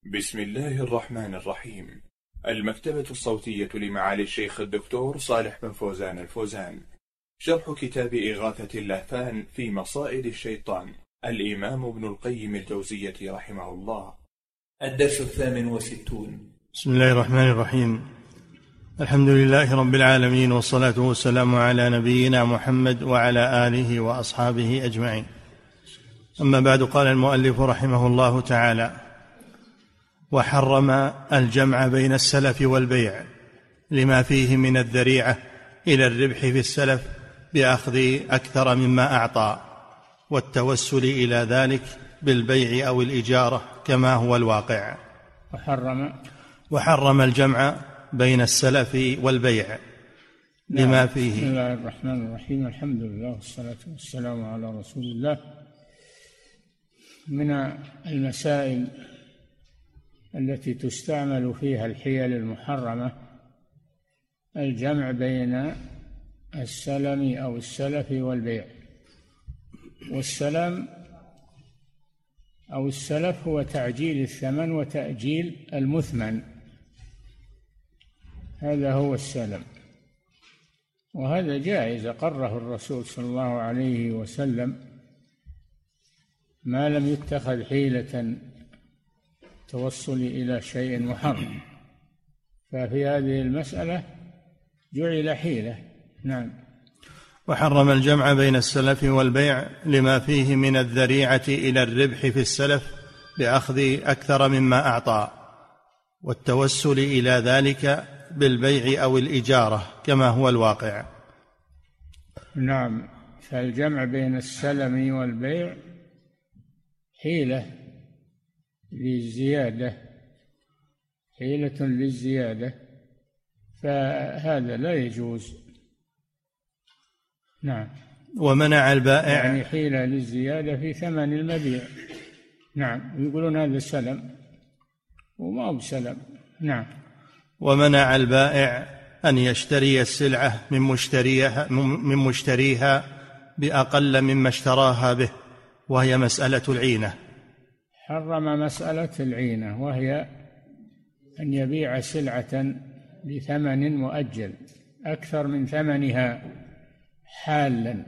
بسم الله الرحمن الرحيم. المكتبة الصوتية لمعالي الشيخ الدكتور صالح بن فوزان الفوزان، شرح كتاب إغاثة اللهفان في مصائد الشيطان، الإمام ابن القيم الجوزية رحمه الله. الدرس 68. بسم الله الرحمن الرحيم. الحمد لله رب العالمين، والصلاة والسلام على نبينا محمد وعلى آله وأصحابه أجمعين. أما بعد، قال المؤلف رحمه الله تعالى: وحرم الجمع بين السلف والبيع لما فيه من الذريعة إلى الربح في السلف بأخذ أكثر مما أعطى، والتوسل إلى ذلك بالبيع أو الإجارة كما هو الواقع. وحرم الجمع بين السلف والبيع لما فيه. بسم الله الرحمن الرحيم. الحمد لله والصلاة والسلام على رسول الله. من المسائل التي تستعمل فيها الحيل المحرمة الجمع بين السلم أو السلف والبيع. والسلم أو السلف هو تعجيل الثمن وتأجيل المثمن، هذا هو السلم، وهذا جائز قره الرسول صلى الله عليه وسلم ما لم يتخذ حيلة توصل إلى شيء محرم، ففي هذه المسألة جعل حيلة. نعم. وحرم الجمع بين السلف والبيع لما فيه من الذريعة إلى الربح في السلف بأخذ أكثر مما أعطى، والتوسل إلى ذلك بالبيع أو الإجارة كما هو الواقع. نعم. فالجمع بين السلم والبيع حيلة للزيادة، حيلة للزيادة، فهذا لا يجوز. نعم. ومنع البائع، يعني حيلة للزيادة في ثمن المبيع. نعم. يقولون هذا سلم وما هو سلم. نعم. ومنع البائع أن يشتري السلعة من مشتريها بأقل مما اشتراها به، وهي مسألة العينة. حرم مسألة العينة، وهي أن يبيع سلعة بثمن مؤجل أكثر من ثمنها حالا،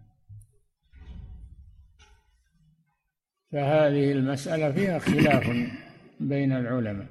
فهذه المسألة فيها خلاف بين العلماء،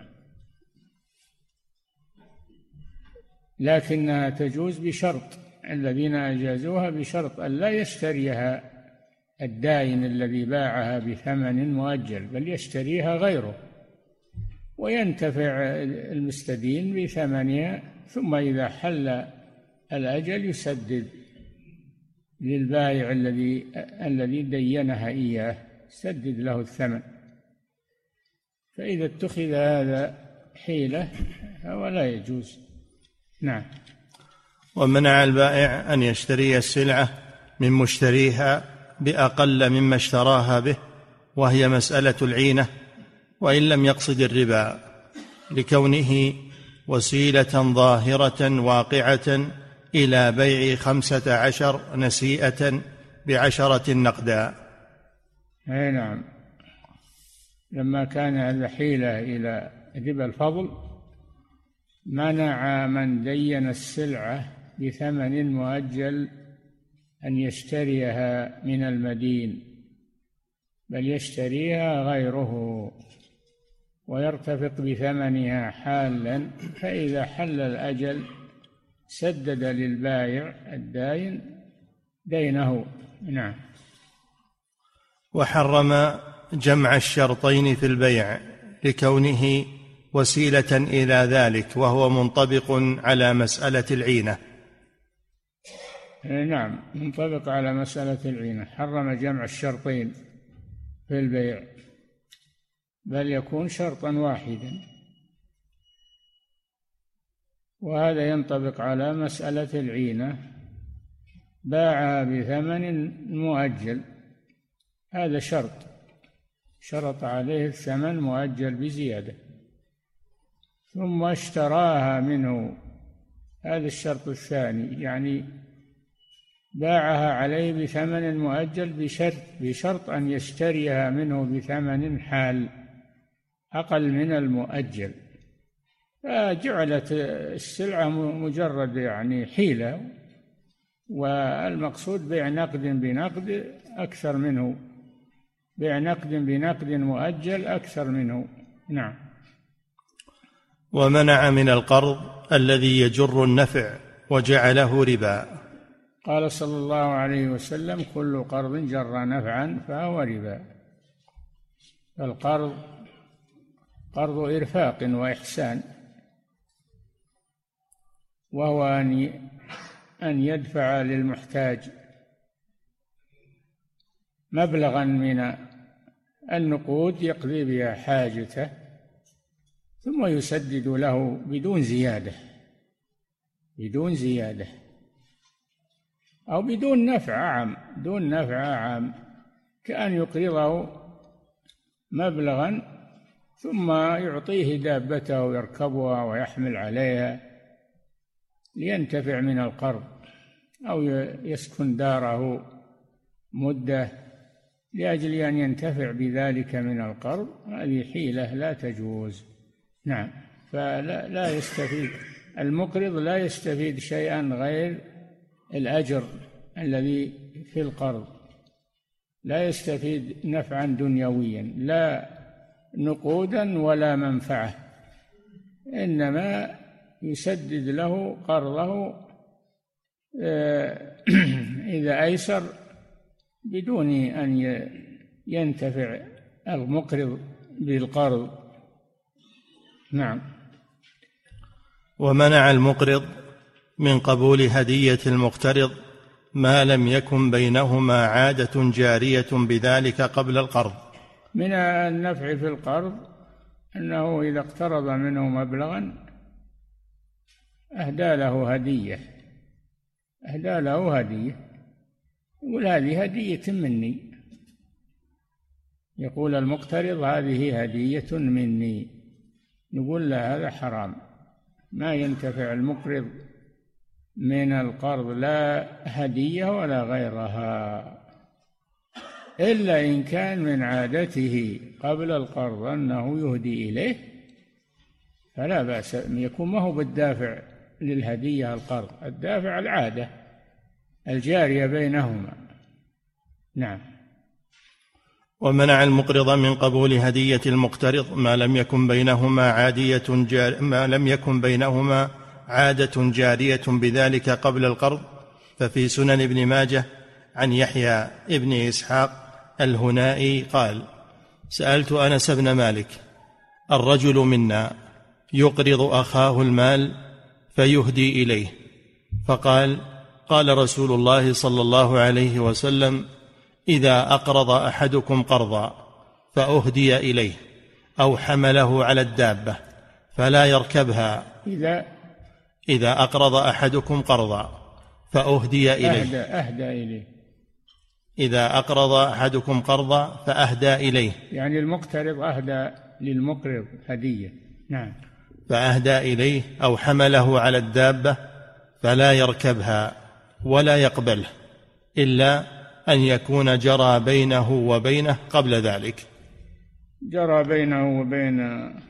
لكنها تجوز بشرط، الذين أجازوها بشرط أن لا يشتريها الدائن الذي باعها بثمن مؤجل، بل يشتريها غيره وينتفع المستدين بثمنها، ثم إذا حل الأجل يسدد للبائع الذي دينها إياه، سدد له الثمن. فإذا اتخذ هذا حيلة ولا يجوز. نعم. ومنع البائع أن يشتري السلعة من مشتريها بأقل مما اشتراها به، وهي مسألة العينة، وإن لم يقصد الربا، لكونه وسيلة ظاهرة واقعة إلى بيع 15 نسيئة ب10 نقدا. أي نعم. لما كان هذا حيلة إلى ربا الفضل منع من دين السلعة بثمن مؤجل أن يشتريها من المدين، بل يشتريها غيره ويرتفق بثمنها حالا، فإذا حل الأجل سدد للبائع الدائن دينه. نعم. وحرم جمع الشرطين في البيع لكونه وسيلة إلى ذلك، وهو منطبق على مسألة العينة. نعم، منطبق على مسألة العينة. حرم جمع الشرطين في البيع، بل يكون شرطا واحدا، وهذا ينطبق على مسألة العينة. باعها بثمن مؤجل، هذا شرط عليه الثمن مؤجل بزيادة، ثم اشتراها منه، هذا الشرط الثاني، يعني باعها عليه بثمن مؤجل بشرط أن يشتريها منه بثمن حال، أقل من المؤجل، فجعلت السلعة مجرد يعني حيلة، والمقصود بيع نقد بنقد أكثر منه، بيع نقد بنقد مؤجل أكثر منه. نعم. ومنع من القرض الذي يجر النفع وجعله ربا. قال صلى الله عليه وسلم: كل قرض جر نفعا فهو ربا. فالقرض قرض إرفاق وإحسان، وهو أن يدفع للمحتاج مبلغا من النقود يقضي بها حاجته، ثم يسدد له بدون زيادة أو بدون نفع عام، كأن يقرضه مبلغا ثم يعطيه دابته يركبها ويحمل عليها لينتفع من القرض، أو يسكن داره مدة لأجل أن ينتفع بذلك من القرض. هذه حيلة لا تجوز. نعم. فلا يستفيد المقرض، لا يستفيد شيئا غير الأجر الذي في القرض، لا يستفيد نفعا دنيويا، لا نقودا ولا منفعة، إنما يسدد له قرضه إذا أيسر بدون أن ينتفع المقرض بالقرض. نعم. ومنع المقرض من قبول هدية المقترض ما لم يكن بينهما عادة جارية بذلك قبل القرض. من النفع في القرض أنه إذا اقترض منه مبلغا أهدى له هدية، يقول: هذه هدية مني. يقول المقترض: هذه هدية مني. نقول له: هذا حرام، ما ينتفع المقرض من القرض لا هدية ولا غيرها، إلا إن كان من عادته قبل القرض أنه يهدي إليه، فلا بأس، يكون ما هو بالدافع للهدية القرض، الدافع العادة الجارية بينهما. نعم. ومنع المقرض من قبول هدية المقترض ما لم يكن بينهما عادة جارية بذلك قبل القرض. ففي سنن ابن ماجه عن يحيى ابن إسحاق الهنائي قال: سألت أنس بن مالك: الرجل منا يقرض أخاه المال فيهدي إليه، فقال: قال رسول الله صلى الله عليه وسلم: إذا أقرض أحدكم قرضا فأهدي إليه أو حمله على الدابة فلا يركبها. إذا أقرض أحدكم قرضا فأهدي إليه، إذا أقرض أحدكم قرضا فأهدى إليه، يعني المقترض أهدى للمقرض هدية. نعم. فأهدى إليه أو حمله على الدابة فلا يركبها ولا يقبله إلا أن يكون جرى بينه وبينه قبل ذلك. جرى بينه وبين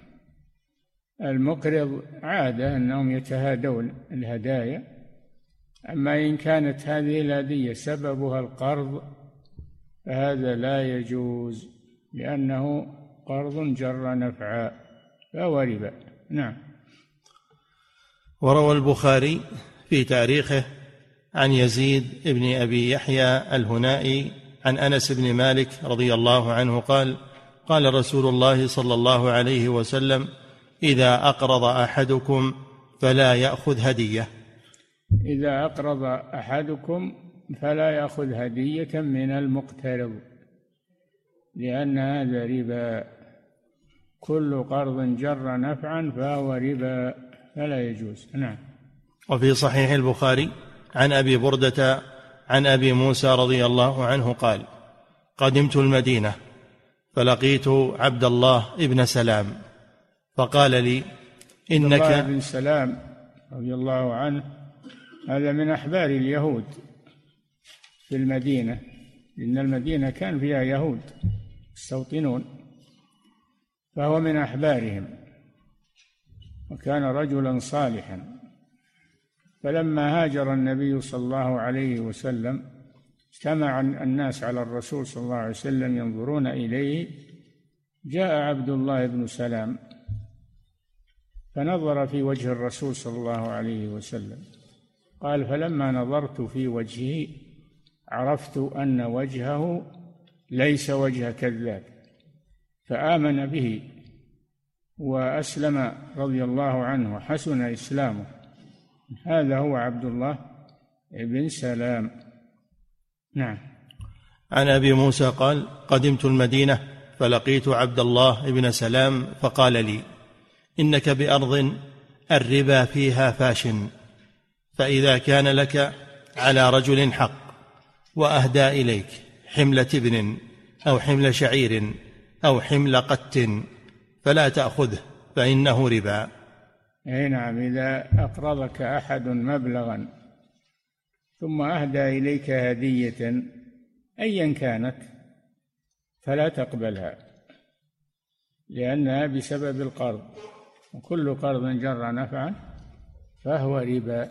المقرض عادة أنهم يتهادون الهدايا، أما إن كانت هذه الهدية سببها القرض فهذا لا يجوز، لأنه قرض جر نفعا فهو ربا. نعم. وروى البخاري في تاريخه عن يزيد بن أبي يحيى الهنائي عن أنس بن مالك رضي الله عنه قال: قال رسول الله صلى الله عليه وسلم: إذا أقرض أحدكم فلا يأخذ هدية. إذا أقرض أحدكم فلا يأخذ هدية من المقترض، لأن هذا ربا، كل قرض جر نفعا فهو ربا فلا يجوز. نعم. وفي صحيح البخاري عن أبي بردة عن أبي موسى رضي الله عنه قال: قدمت المدينة فلقيت عبد الله ابن سلام فقال لي: إنك عبد الله بن سلام رضي الله عنه هذا من أحبار اليهود في المدينة، إن المدينة كان فيها يهود يستوطنون، فهو من أحبارهم وكان رجلا صالحا. فلما هاجر النبي صلى الله عليه وسلم اجتمع الناس على الرسول صلى الله عليه وسلم ينظرون إليه. جاء عبد الله بن سلام فنظر في وجه الرسول صلى الله عليه وسلم، قال: فلما نظرت في وجهه عرفت أن وجهه ليس وجه كذاب، فآمن به وأسلم رضي الله عنه وحسن إسلامه. هذا هو عبد الله بن سلام. نعم. عن أبي موسى قال: قدمت المدينة فلقيت عبد الله بن سلام فقال لي: إنك بأرض الربا فيها فاش، فإذا كان لك على رجل حق وأهدى إليك حمل تبن أو حمل شعير أو حمل قت فلا تأخذه فإنه ربا. أي نعم، إذا أقرضك أحد مبلغا ثم أهدى إليك هدية أيا كانت فلا تقبلها، لأنها بسبب القرض، وكل قرض جر نفعا فهو ربا.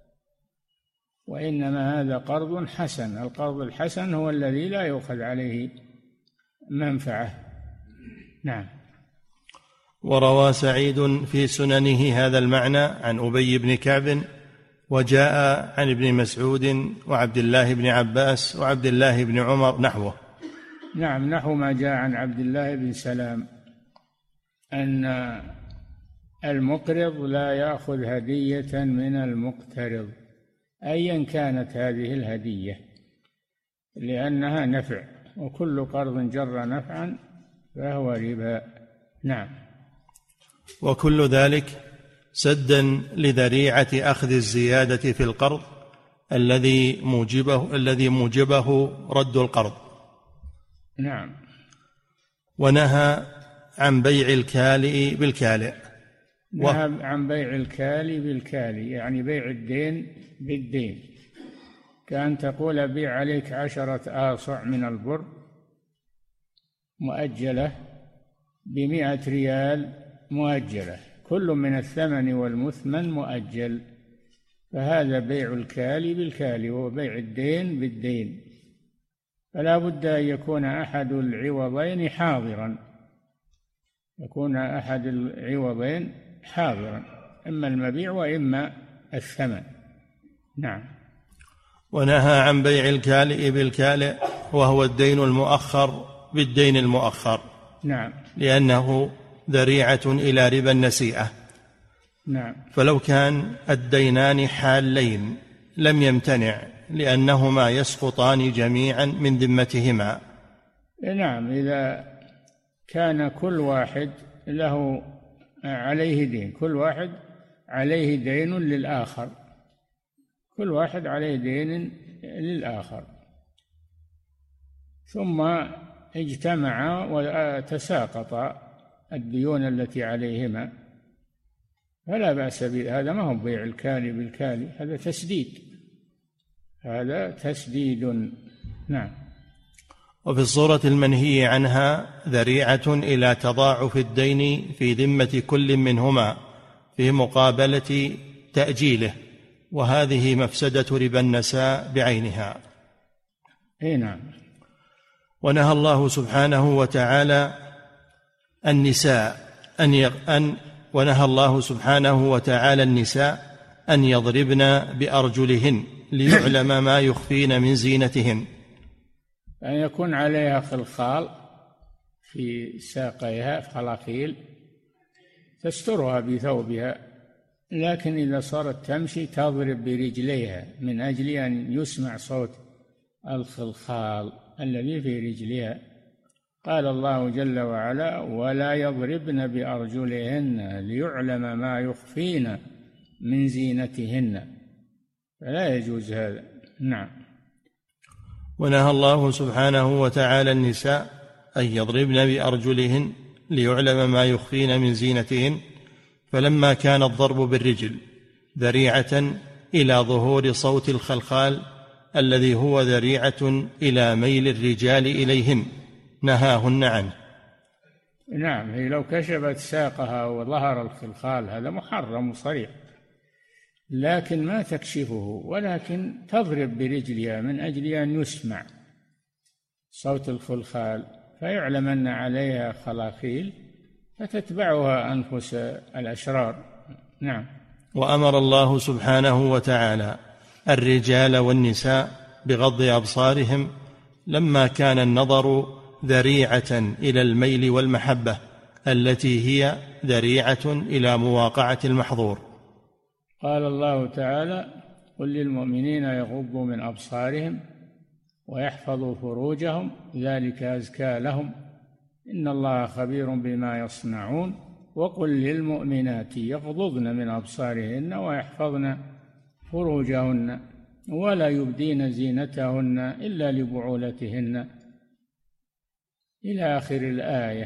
وإنما هذا قرض حسن. القرض الحسن هو الذي لا يؤخذ عليه منفعة. نعم. وروى سعيد في سننه هذا المعنى عن أبي بن كعب، وجاء عن ابن مسعود وعبد الله بن عباس وعبد الله بن عمر نحوه. نعم، نحو ما جاء عن عبد الله بن سلام أن المقرض لا يأخذ هدية من المقترض أيا كانت هذه الهدية، لأنها نفع، وكل قرض جر نفعا فهو ربا. نعم. وكل ذلك سدا لذريعة أخذ الزيادة في القرض الذي موجبه رد القرض. نعم. ونهى عن بيع الكالئ بالكالئ. نهى عن بيع الكالي بالكالي، يعني بيع الدين بالدين، كأن تقول: بيع عليك 10 آصع من البر مؤجلة ب100 ريال مؤجلة، كل من الثمن والمثمن مؤجل، فهذا بيع الكالي بالكالي، وهو بيع الدين بالدين. فلا بد أن يكون أحد العوضين حاضرا، يكون أحد العوضين حاضرا، إما المبيع وإما الثمن. نعم. ونهى عن بيع الكالئ بالكالئ، وهو الدين المؤخر بالدين المؤخر. نعم. لأنه ذريعة إلى ربا النسيئة. نعم. فلو كان الدينان حالين لم يمتنع، لأنهما يسقطان جميعا من ذمتهما. نعم، إذا كان كل واحد له عليه دين، كل واحد عليه دين للآخر، كل واحد عليه دين للآخر، ثم اجتمعا وتساقطا الديون التي عليهما، فلا بأس به. هذا ما هو بيع الكالي بالكالي، هذا تسديد، هذا تسديد. نعم. وفي الصورة المنهي عنها ذريعة إلى تضاعف الدين في ذمة كل منهما في مقابلة تأجيله، وهذه مفسدة ربا النساء بعينها. نعم. ونهى الله سبحانه وتعالى النساء أن يضربن بأرجلهن ليعلم ما يخفين من زينتهن، أن يكون عليها خلخال في ساقيها، خلاخيل تسترها بثوبها، لكن إذا صارت تمشي تضرب برجليها من أجل أن يسمع صوت الخلخال الذي في رجلها. قال الله جل وعلا: ولا يضربن بأرجلهن ليعلم ما يخفين من زينتهن، فلا يجوز هذا. نعم. ونهى الله سبحانه وتعالى النساء أن يضربن بأرجلهن ليعلم ما يخفين من زينتهن، فلما كان الضرب بالرجل ذريعة إلى ظهور صوت الخلخال الذي هو ذريعة إلى ميل الرجال إليهن نهاهن عنه. نعم، هي لو كشفت ساقها وظهر الخلخال هذا محرم صريح، لكن ما تكشفه، ولكن تضرب برجلها من أجل أن يسمع صوت الخلخال فيعلم أن عليها خلاخيل فتتبعها أنفس الأشرار. نعم. وأمر الله سبحانه وتعالى الرجال والنساء بغض أبصارهم لما كان النظر ذريعة إلى الميل والمحبة التي هي ذريعة إلى مواقعة المحظور. قال الله تعالى: قل للمؤمنين يغضوا من أبصارهم ويحفظوا فروجهم ذلك أزكى لهم إن الله خبير بما يصنعون وقل للمؤمنات يغضضن من أبصارهن ويحفظن فروجهن ولا يبدين زينتهن إلا لبعولتهن إلى آخر الآية.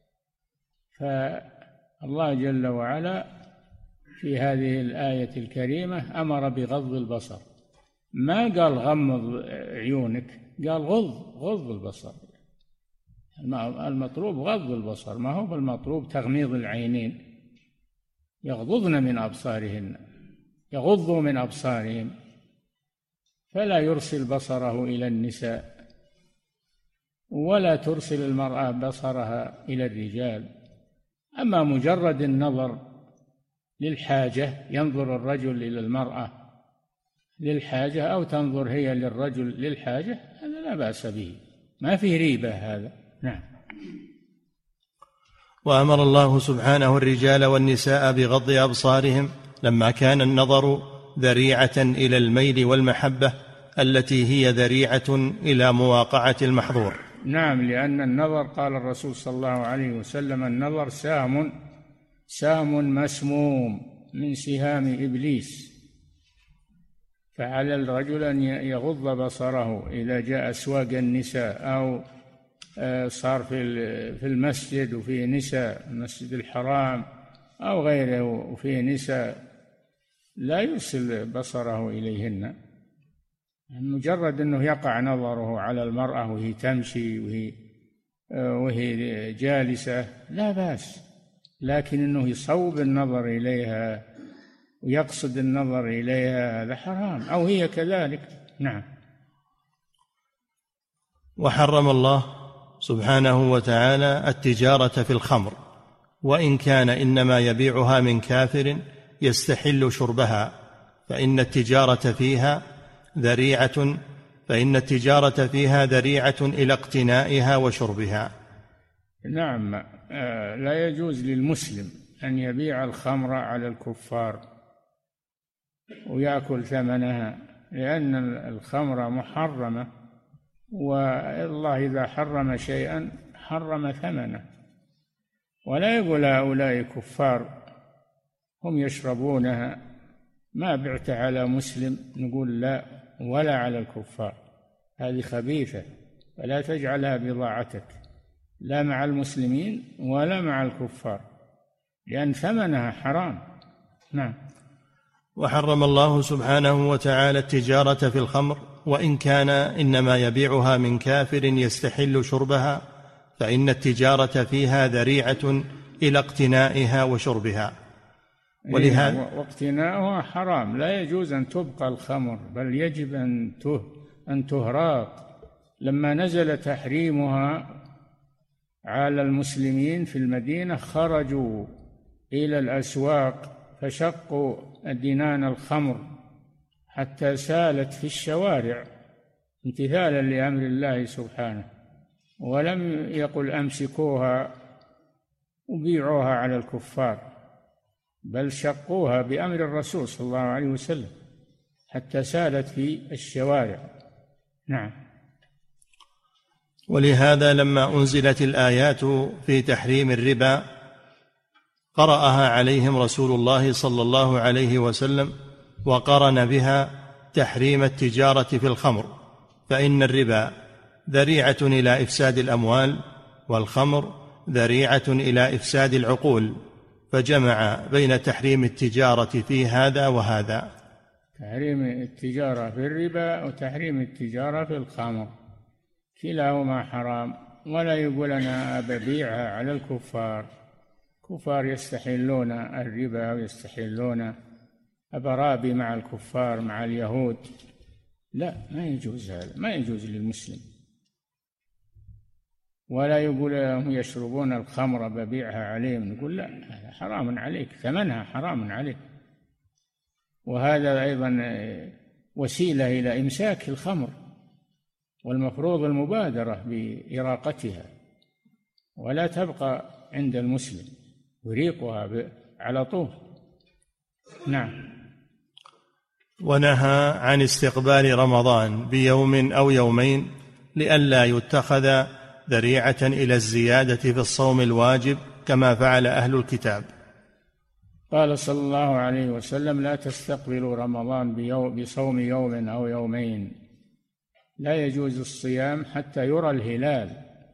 فالله جل وعلا في هذه الآية الكريمة أمر بغض البصر، ما قال غمض عيونك، قال غض البصر. المطلوب غض البصر، ما هو المطلوب تغميض العينين. يغضضن من أبصارهن، يغضوا من أبصارهم، فلا يرسل بصره إلى النساء ولا ترسل المرأة بصرها إلى الرجال. أما مجرد النظر للحاجة، ينظر الرجل إلى المرأة للحاجة أو تنظر هي للرجل للحاجة، هذا لا بأس به، ما فيه ريبة هذا. نعم. وأمر الله سبحانه الرجال والنساء بغض أبصارهم لما كان النظر ذريعة إلى الميل والمحبة التي هي ذريعة إلى مواقعة المحظور. نعم، لأن النظر قال الرسول صلى الله عليه وسلم: النظر سام مسموم من سهام إبليس، فعلى الرجل أن يغض بصره إذا جاء أسواق النساء أو صار في المسجد وفيه نساء، المسجد الحرام أو غيره وفيه نساء، لا يرسل بصره إليهن. مجرد أنه يقع نظره على المرأة وهي تمشي وهي جالسة لا بأس، لكن أنه يصوب النظر إليها ويقصد النظر إليها هذا حرام، أو هي كذلك. نعم. وحرم الله سبحانه وتعالى التجارة في الخمر، وإن كان إنما يبيعها من كافر يستحل شربها، فإن التجارة فيها ذريعة إلى اقتنائها وشربها. نعم، لا يجوز للمسلم أن يبيع الخمر على الكفار ويأكل ثمنها، لأن الخمر محرمة، والله إذا حرم شيئا حرم ثمنه. ولا يقول هؤلاء كفار هم يشربونها، ما بعت على مسلم، نقول لا، ولا على الكفار، هذه خبيثة، فلا تجعلها بضاعتك لا مع المسلمين ولا مع الكفار، لأن ثمنها حرام. نعم. وحرم الله سبحانه وتعالى التجارة في الخمر، وإن كان إنما يبيعها من كافر يستحل شربها، فإن التجارة فيها ذريعة إلى اقتنائها وشربها. ولهذا واقتناؤها حرام، لا يجوز أن تبقى الخمر، بل يجب أن تهراق. لما نزل تحريمها على المسلمين في المدينة خرجوا إلى الأسواق فشقوا دنان الخمر حتى سالت في الشوارع امتثالا لأمر الله سبحانه، ولم يقل أمسكوها وبيعوها على الكفار، بل شقوها بأمر الرسول صلى الله عليه وسلم حتى سالت في الشوارع. نعم. ولهذا لما أنزلت الآيات في تحريم الربا قرأها عليهم رسول الله صلى الله عليه وسلم، وقرن بها تحريم التجارة في الخمر، فإن الربا ذريعة إلى إفساد الأموال، والخمر ذريعة إلى إفساد العقول، فجمع بين تحريم التجارة في هذا وهذا. تحريم التجارة في الربا وتحريم التجارة في الخمر كلاهما حرام، ولا يقول أنا أبيعها على الكفار. كفار يستحلون الربا ويستحلون أبرابي مع الكفار مع اليهود. لا، ما يجوز هذا، ما يجوز للمسلم. ولا يقول هم يشربون الخمر ببيعها عليهم، نقول لا، هذا حرام عليك، ثمنها حرام عليك. وهذا أيضا وسيلة إلى إمساك الخمر، والمفروض المبادرة بإراقتها ولا تبقى عند المسلم، يريقها على طول. نعم. ونهى عن استقبال رمضان بيوم أو يومين لئلا يتخذ ذريعة إلى الزيادة في الصوم الواجب كما فعل أهل الكتاب. قال صلى الله عليه وسلم: لا تستقبلوا رمضان بصوم يوم أو يومين. لا يجوز الصيام حتى يرى الهلال،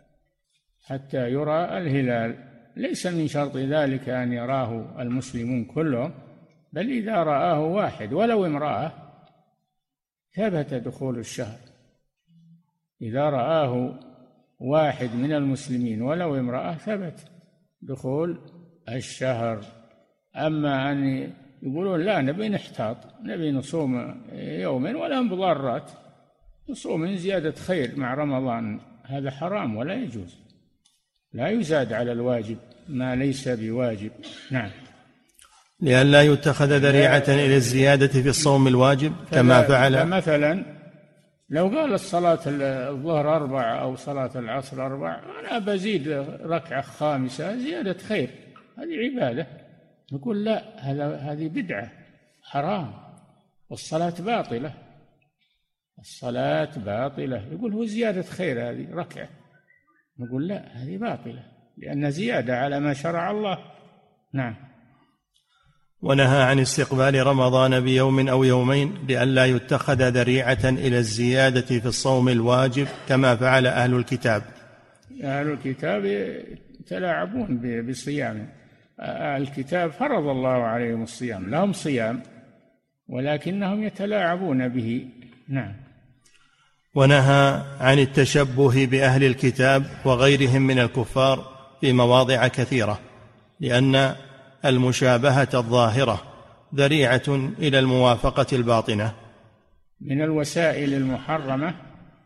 حتى يرى الهلال. ليس من شرط ذلك أن يراه المسلمون كلهم، بل إذا رآه واحد ولو امرأة ثبت دخول الشهر. إذا رآه واحد من المسلمين ولو امرأة ثبت دخول الشهر. أما أن يقولون لا نبي نحتاط، نبي نصوم يومين ولا مضارات، نصوم من زيادة خير مع رمضان، هذا حرام ولا يجوز. لا يزاد على الواجب ما ليس بواجب. نعم. لئلا يتخذ ذريعة إلى الزيادة في الصوم الواجب كما فعل. مثلا لو قال الصلاة الظهر 4 أو صلاة العصر 4، أنا بزيد ركعة خامسة زيادة خير، هذه عبادة. نقول لا، هذه بدعة حرام، والصلاة باطلة، الصلاة باطلة. يقول هو زيادة خير هذه ركعة، نقول لا، هذه باطلة لأن زيادة على ما شرع الله. نعم. ونهى عن استقبال رمضان بيوم أو يومين لئلا يتخذ ذريعة إلى الزيادة في الصوم الواجب كما فعل أهل الكتاب. أهل الكتاب يتلاعبون بصيام. الكتاب فرض الله عليهم الصيام، لهم صيام، ولكنهم يتلاعبون به. نعم. ونهى عن التشبه بأهل الكتاب وغيرهم من الكفار في مواضع كثيرة، لأن المشابهة الظاهرة ذريعة إلى الموافقة الباطنة. من الوسائل المحرمة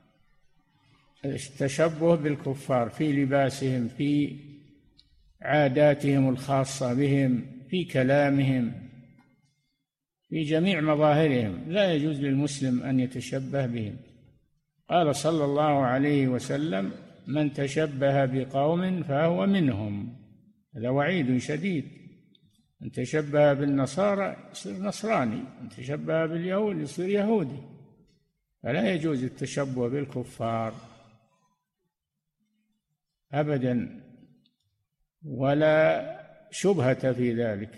التشبه بالكفار في لباسهم، في عاداتهم الخاصة بهم، في كلامهم، في جميع مظاهرهم. لا يجوز للمسلم أن يتشبه بهم. قال صلى الله عليه وسلم: من تشبه بقوم فهو منهم. هذا وعيد شديد. من تشبه بالنصارى يصير نصراني، من تشبه باليهود يصير يهودي. فلا يجوز التشبه بالكفار أبدا، ولا شبهة في ذلك.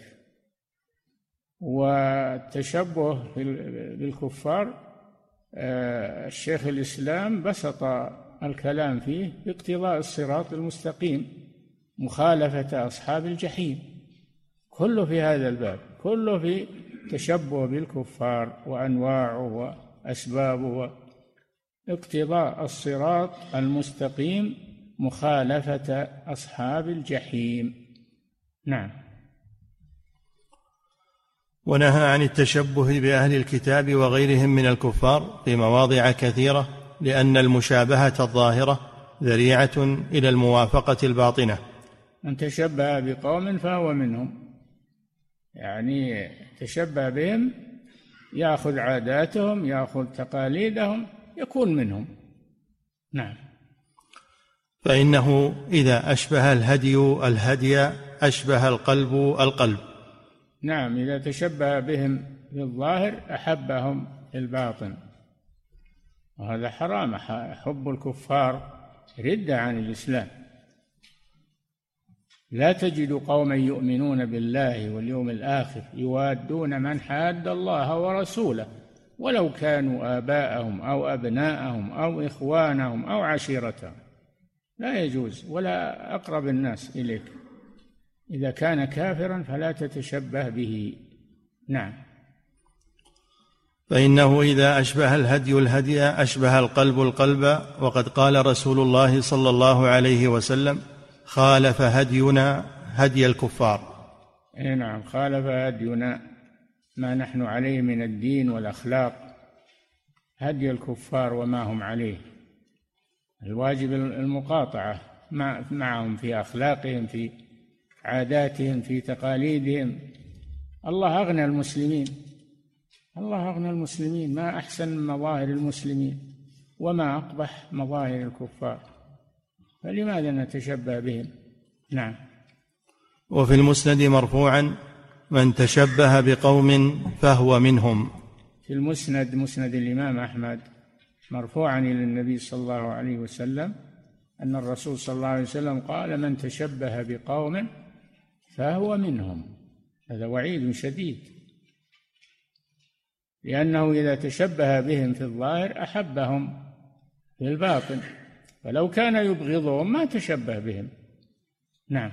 والتشبه بالكفار الشيخ الإسلام بسط الكلام فيه باقتضاء الصراط المستقيم، مخالفة أصحاب الجحيم، كله في هذا الباب، كله في تشبه بالكفار وأنواعه وأسبابه. اقتضاء الصراط المستقيم مخالفة أصحاب الجحيم. نعم. ونهى عن التشبه بأهل الكتاب وغيرهم من الكفار في مواضع كثيرة، لأن المشابهة الظاهرة ذريعة إلى الموافقة الباطنة. من تشبه بقوم فهو منهم، يعني تشبه بهم، يأخذ عاداتهم، يأخذ تقاليدهم، يكون منهم. نعم. فإنه إذا أشبه الهدي أشبه القلب القلب. نعم، إذا تشبه بهم في الظاهر أحبهم في الباطن، وهذا حرام. حب الكفار ردة عن الإسلام. لا تجد قوما يؤمنون بالله واليوم الآخر يوادون من حاد الله ورسوله ولو كانوا آباءهم أو أبناءهم أو إخوانهم أو عشيرتهم. لا يجوز، ولا أقرب الناس إليك. إذا كان كافرا فلا تتشبه به. نعم. فإنه إذا أشبه الهدي الهدي أشبه القلب القلب. وقد قال رسول الله صلى الله عليه وسلم: خالف هدينا هدي الكفار. نعم، خالف هدينا ما نحن عليه من الدين والأخلاق هدي الكفار وما هم عليه. الواجب المقاطعة معهم في أخلاقهم، في عاداتهم، في تقاليدهم. الله أغنى المسلمين، الله أغنى المسلمين، ما أحسن مظاهر المسلمين وما أقبح مظاهر الكفار، فلماذا نتشبه بهم؟ نعم. وفي المسند مرفوعا: من تشبه بقوم فهو منهم. في المسند، مسند الإمام أحمد، مرفوعا إلى النبي صلى الله عليه وسلم أن الرسول صلى الله عليه وسلم قال: من تشبه بقوم فهو منهم. هذا وعيد شديد، لأنه إذا تشبه بهم في الظاهر أحبهم في الباطن، فلو كان يبغضهم ما تشبه بهم. نعم.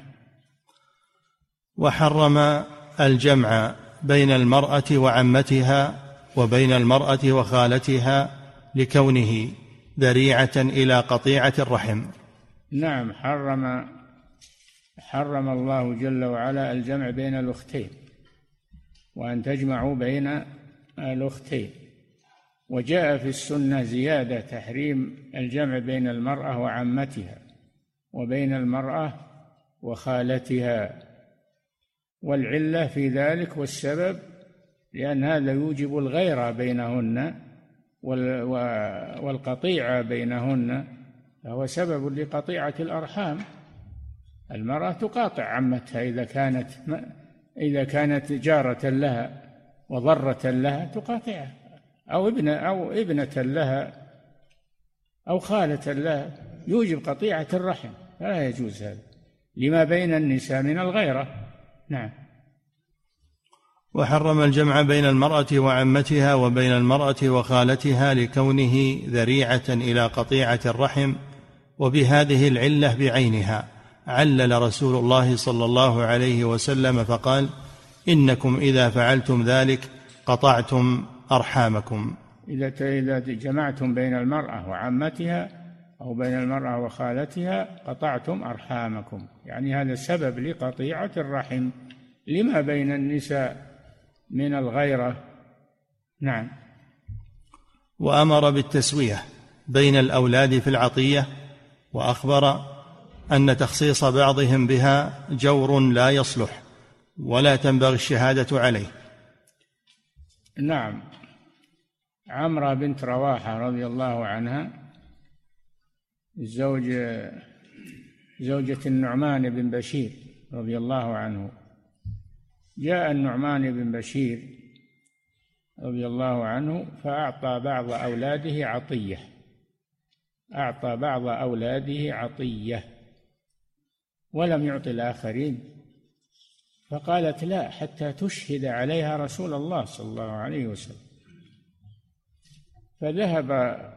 وحرم الجمع بين المرأة وعمتها وبين المرأة وخالتها لكونه ذريعة إلى قطيعة الرحم. نعم، حرم الله جل وعلا الجمع بين الأختين، وأن تجمعوا بين الأختين. وجاء في السنة زيادة تحريم الجمع بين المرأة وعمتها وبين المرأة وخالتها، والعلة في ذلك والسبب لأن هذا يوجب الغيرة بينهن والقطيعة بينهن، فهو سبب لقطيعة الأرحام. المرأة تقاطع عمتها إذا كانت جارة لها وضرة لها تقاطعها، أو ابنة لها أو خالة لها، يوجب قطيعة الرحم، فلا يجوز هذا لما بين النساء من الغيرة. نعم. وحرم الجمع بين المرأة وعمتها وبين المرأة وخالتها لكونه ذريعة إلى قطيعة الرحم. وبهذه العلة بعينها علل رسول الله صلى الله عليه وسلم فقال: إنكم إذا فعلتم ذلك قطعتم أرحامكم. إذا جمعتم بين المرأة وعمتها أو بين المرأة وخالتها قطعتم أرحامكم، يعني هذا سبب لقطيعة الرحم لما بين النساء من الغيرة. نعم. وأمر بالتسوية بين الأولاد في العطية، وأخبر أن تخصيص بعضهم بها جور لا يصلح ولا تنبغي الشهادة عليه. نعم. عمرة بنت رواحة رضي الله عنها زوجة النعمان بن بشير رضي الله عنه، جاء النعمان بن بشير رضي الله عنه فأعطى بعض أولاده عطية، أعطى بعض أولاده عطية ولم يعطي الآخرين، فقالت: لا، حتى تشهد عليها رسول الله صلى الله عليه وسلم. فذهب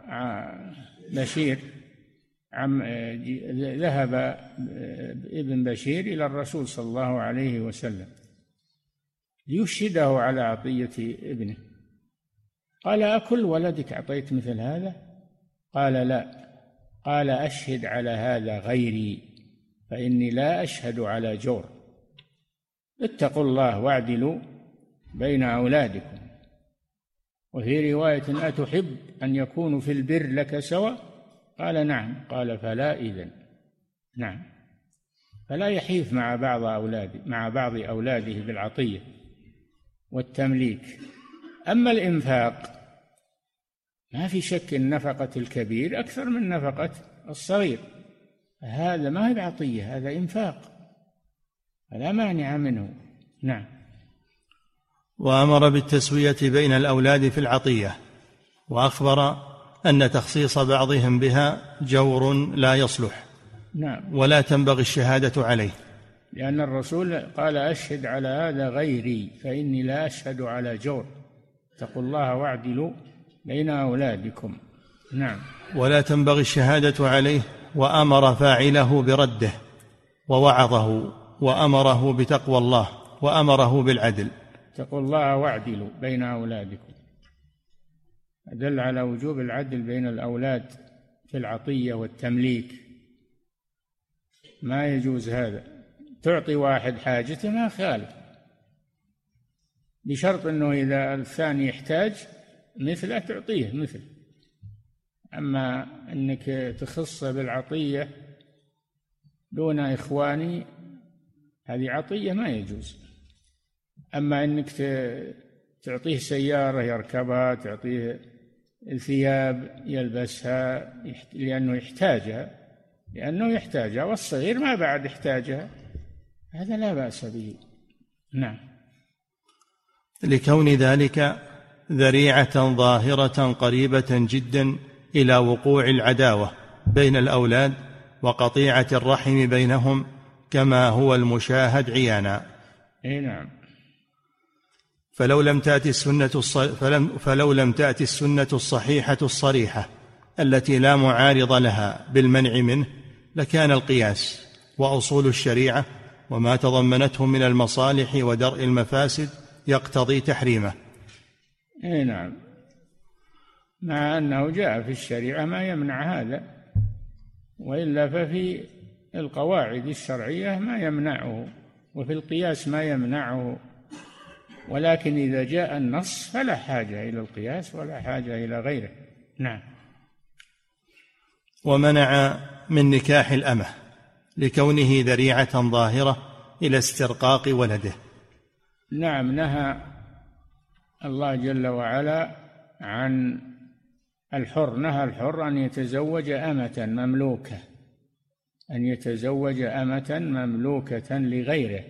ذهب ابن بشير إلى الرسول صلى الله عليه وسلم ليشهده على عطية ابنه. قال: أكل ولدك أعطيت مثل هذا؟ قال: لا. قال: أشهد على هذا غيري فإني لا أشهد على جور. اتقوا الله واعدلوا بين أولادكم. وفي رواية: أتحب أن يكونوا في البر لك سواء؟ قال: نعم. قال: فلا إذن. نعم. فلا يحيف مع بعض أولاده بالعطية والتمليك. أما الإنفاق ما في شك أن نفقة الكبير أكثر من نفقة الصغير، هذا ما هي بعطية، هذا إنفاق، فلا مانع منه. نعم. وأمر بالتسوية بين الأولاد في العطية، وأخبر أن تخصيص بعضهم بها جور لا يصلح. نعم. ولا تنبغي الشهادة عليه، لأن الرسول قال: أشهد على هذا غيري فإني لا أشهد على جور. اتقوا الله واعدلوا بين أولادكم. نعم. ولا تنبغي الشهادة عليه. وأمر فاعله برده، ووعظه، وأمره بتقوى الله، وأمره بالعدل. اتقوا الله واعدلوا بين أولادكم. دل على وجوب العدل بين الأولاد في العطية والتمليك. ما يجوز هذا، تعطي واحد حاجته ما خالف، بشرط أنه إذا الثاني يحتاج مثله تعطيه مثل. أما أنك تخص بالعطية دون إخواني هذه عطية ما يجوز. أما أنك تعطيه سيارة يركبها، تعطيه الثياب يلبسها لأنه يحتاجها والصغير ما بعد يحتاجها، هذا لا بأس به. نعم. لكون ذلك ذريعة ظاهرة قريبة جدا إلى وقوع العداوة بين الأولاد وقطيعة الرحم بينهم كما هو المشاهد عيانا. نعم. فلو لم تأتي السنة الصحيحة الصريحة التي لا معارض لها بالمنع منه لكان القياس وأصول الشريعة وما تضمنته من المصالح ودرء المفاسد يقتضي تحريمه. نعم، مع أنه جاء في الشريعة ما يمنع هذا، وإلا ففي القواعد الشرعية ما يمنعه، وفي القياس ما يمنعه، ولكن إذا جاء النص فلا حاجة إلى القياس ولا حاجة إلى غيره. نعم. ومنع من نكاح الأمة لكونه ذريعة ظاهرة إلى استرقاق ولده. نعم، نهى الله جل وعلا عن الحر، نهى الحر أن يتزوج أمة مملوكة، أن يتزوج أمة مملوكة لغيره،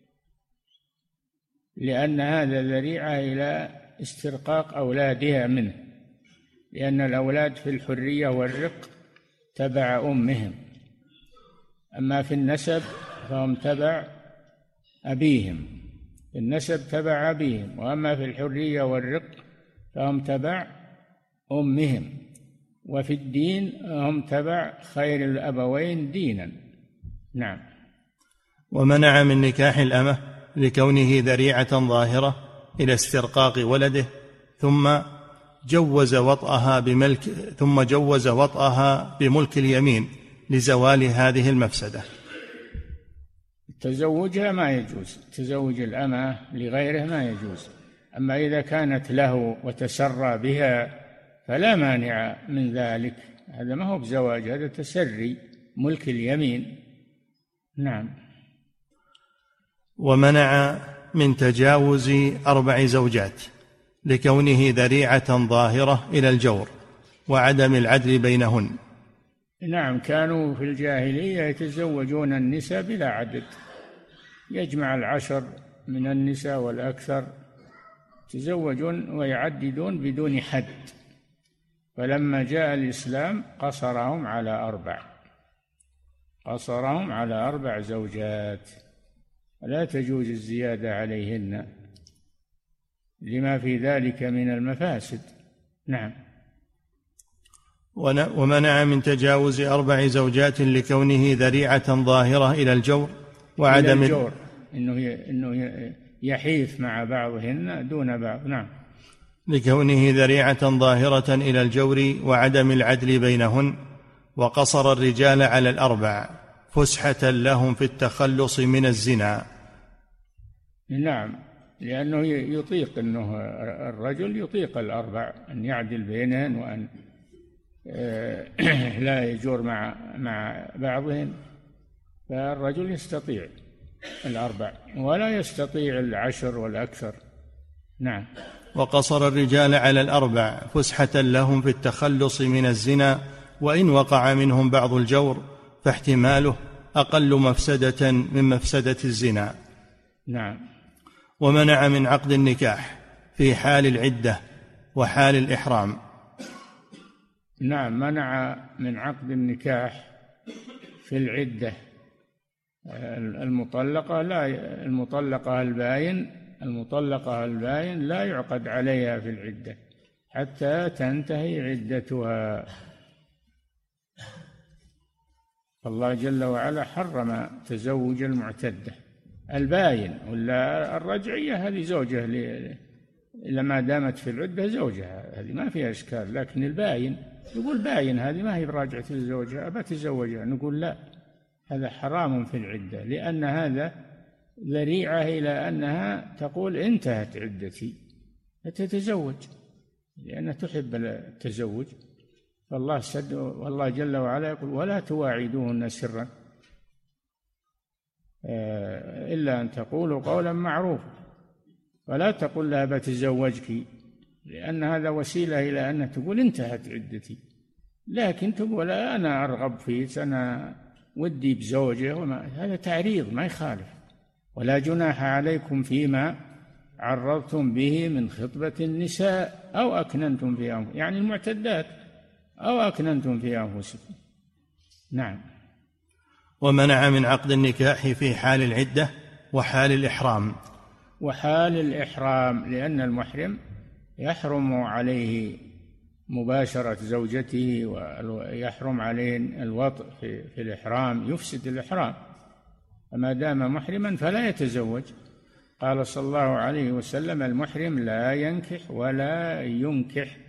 لأن هذا ذريعة إلى استرقاق أولادها منه، لأن الأولاد في الحرية والرق تبع أمهم، أما في النسب فهم تبع أبيهم، في النسب تبع أبيهم، وأما في الحرية والرق فهم تبع أمهم، وفي الدين هم تبع خير الأبوين دينا. نعم. ومنع من نكاح الأمة لكونه ذريعة ظاهرة إلى استرقاق ولده، ثم جوز وطأها بملك اليمين لزوال هذه المفسدة. تزوجها ما يجوز، تزوج الأمة لغيره ما يجوز، أما إذا كانت له وتسرى بها فلا مانع من ذلك، هذا ما هو بزواج، هذا تسري ملك اليمين. نعم. ومنع من تجاوز 4 زوجات لكونه ذريعة ظاهرة إلى الجور وعدم العدل بينهن. نعم، كانوا في الجاهلية يتزوجون النساء بلا عدد، يجمع 10 من النساء والأكثر، يتزوجون ويعددون بدون حد، فلما جاء الإسلام قصرهم على 4 زوجات، لا تجوز الزيادة عليهن لما في ذلك من المفاسد. نعم. ومنع من تجاوز 4 زوجات لكونه ذريعة ظاهرة إلى الجور وعدم الجور، إنه يحيف مع بعضهن دون بعض. نعم. لكونه ذريعة ظاهرة إلى الجور وعدم العدل بينهن، وقصر الرجال على 4 فسحة لهم في التخلص من الزنا. نعم، لأنه يطيق، أنه الرجل يطيق 4 أن يعدل بينهن، وأن لا يجور مع بعضهم، فالرجل يستطيع 4 ولا يستطيع 10 والأكثر. نعم. وقصر الرجال على 4 فسحة لهم في التخلص من الزنا، وإن وقع منهم بعض الجور فاحتماله أقل مفسدة من مفسدة الزنا. نعم. ومنع من عقد النكاح في حال العدة وحال الإحرام. نعم، منع من عقد النكاح في العدة، المطلقة الباين لا يعقد عليها في العدة حتى تنتهي عدتها. الله جل وعلا حرم تزوج المعتدة الباين، ولا الرجعية هذه زوجة إلا ما دامت في العدة زوجها، هذه ما فيها إشكال. لكن الباين يقول باين هذه ما هي براجعة زوجها أبى أتزوجها، نقول لا، هذا حرام في العدة، لأن هذا ذريعة إلى أنها تقول انتهت عدتي فتتزوج، لأنها تحب التزوج. والله جل وعلا يقول ولا تواعدوهن سرا إلا أن تقولوا قولا معروفا، ولا تقول لها بتزوجك، لأن هذا وسيلة إلى أن تقول انتهت عدتي، لكن تقول أنا أرغب فيك، أنا ودي بزوجه، هذا تعريض ما يخالف. ولا جناح عليكم فيما عرضتم به من خطبة النساء أو أكننتم في أنفسكم، يعني المعتدات، أو أكننتم في أنفسكم. نعم. ومنع من عقد النكاح في حال العدة وحال الإحرام. وحال الإحرام، لأن المحرم يحرم عليه مباشرة زوجته، ويحرم عليه الوطء في الإحرام، يفسد الإحرام، فما دام محرما فلا يتزوج. قال صلى الله عليه وسلم المحرم لا ينكح ولا ينكح،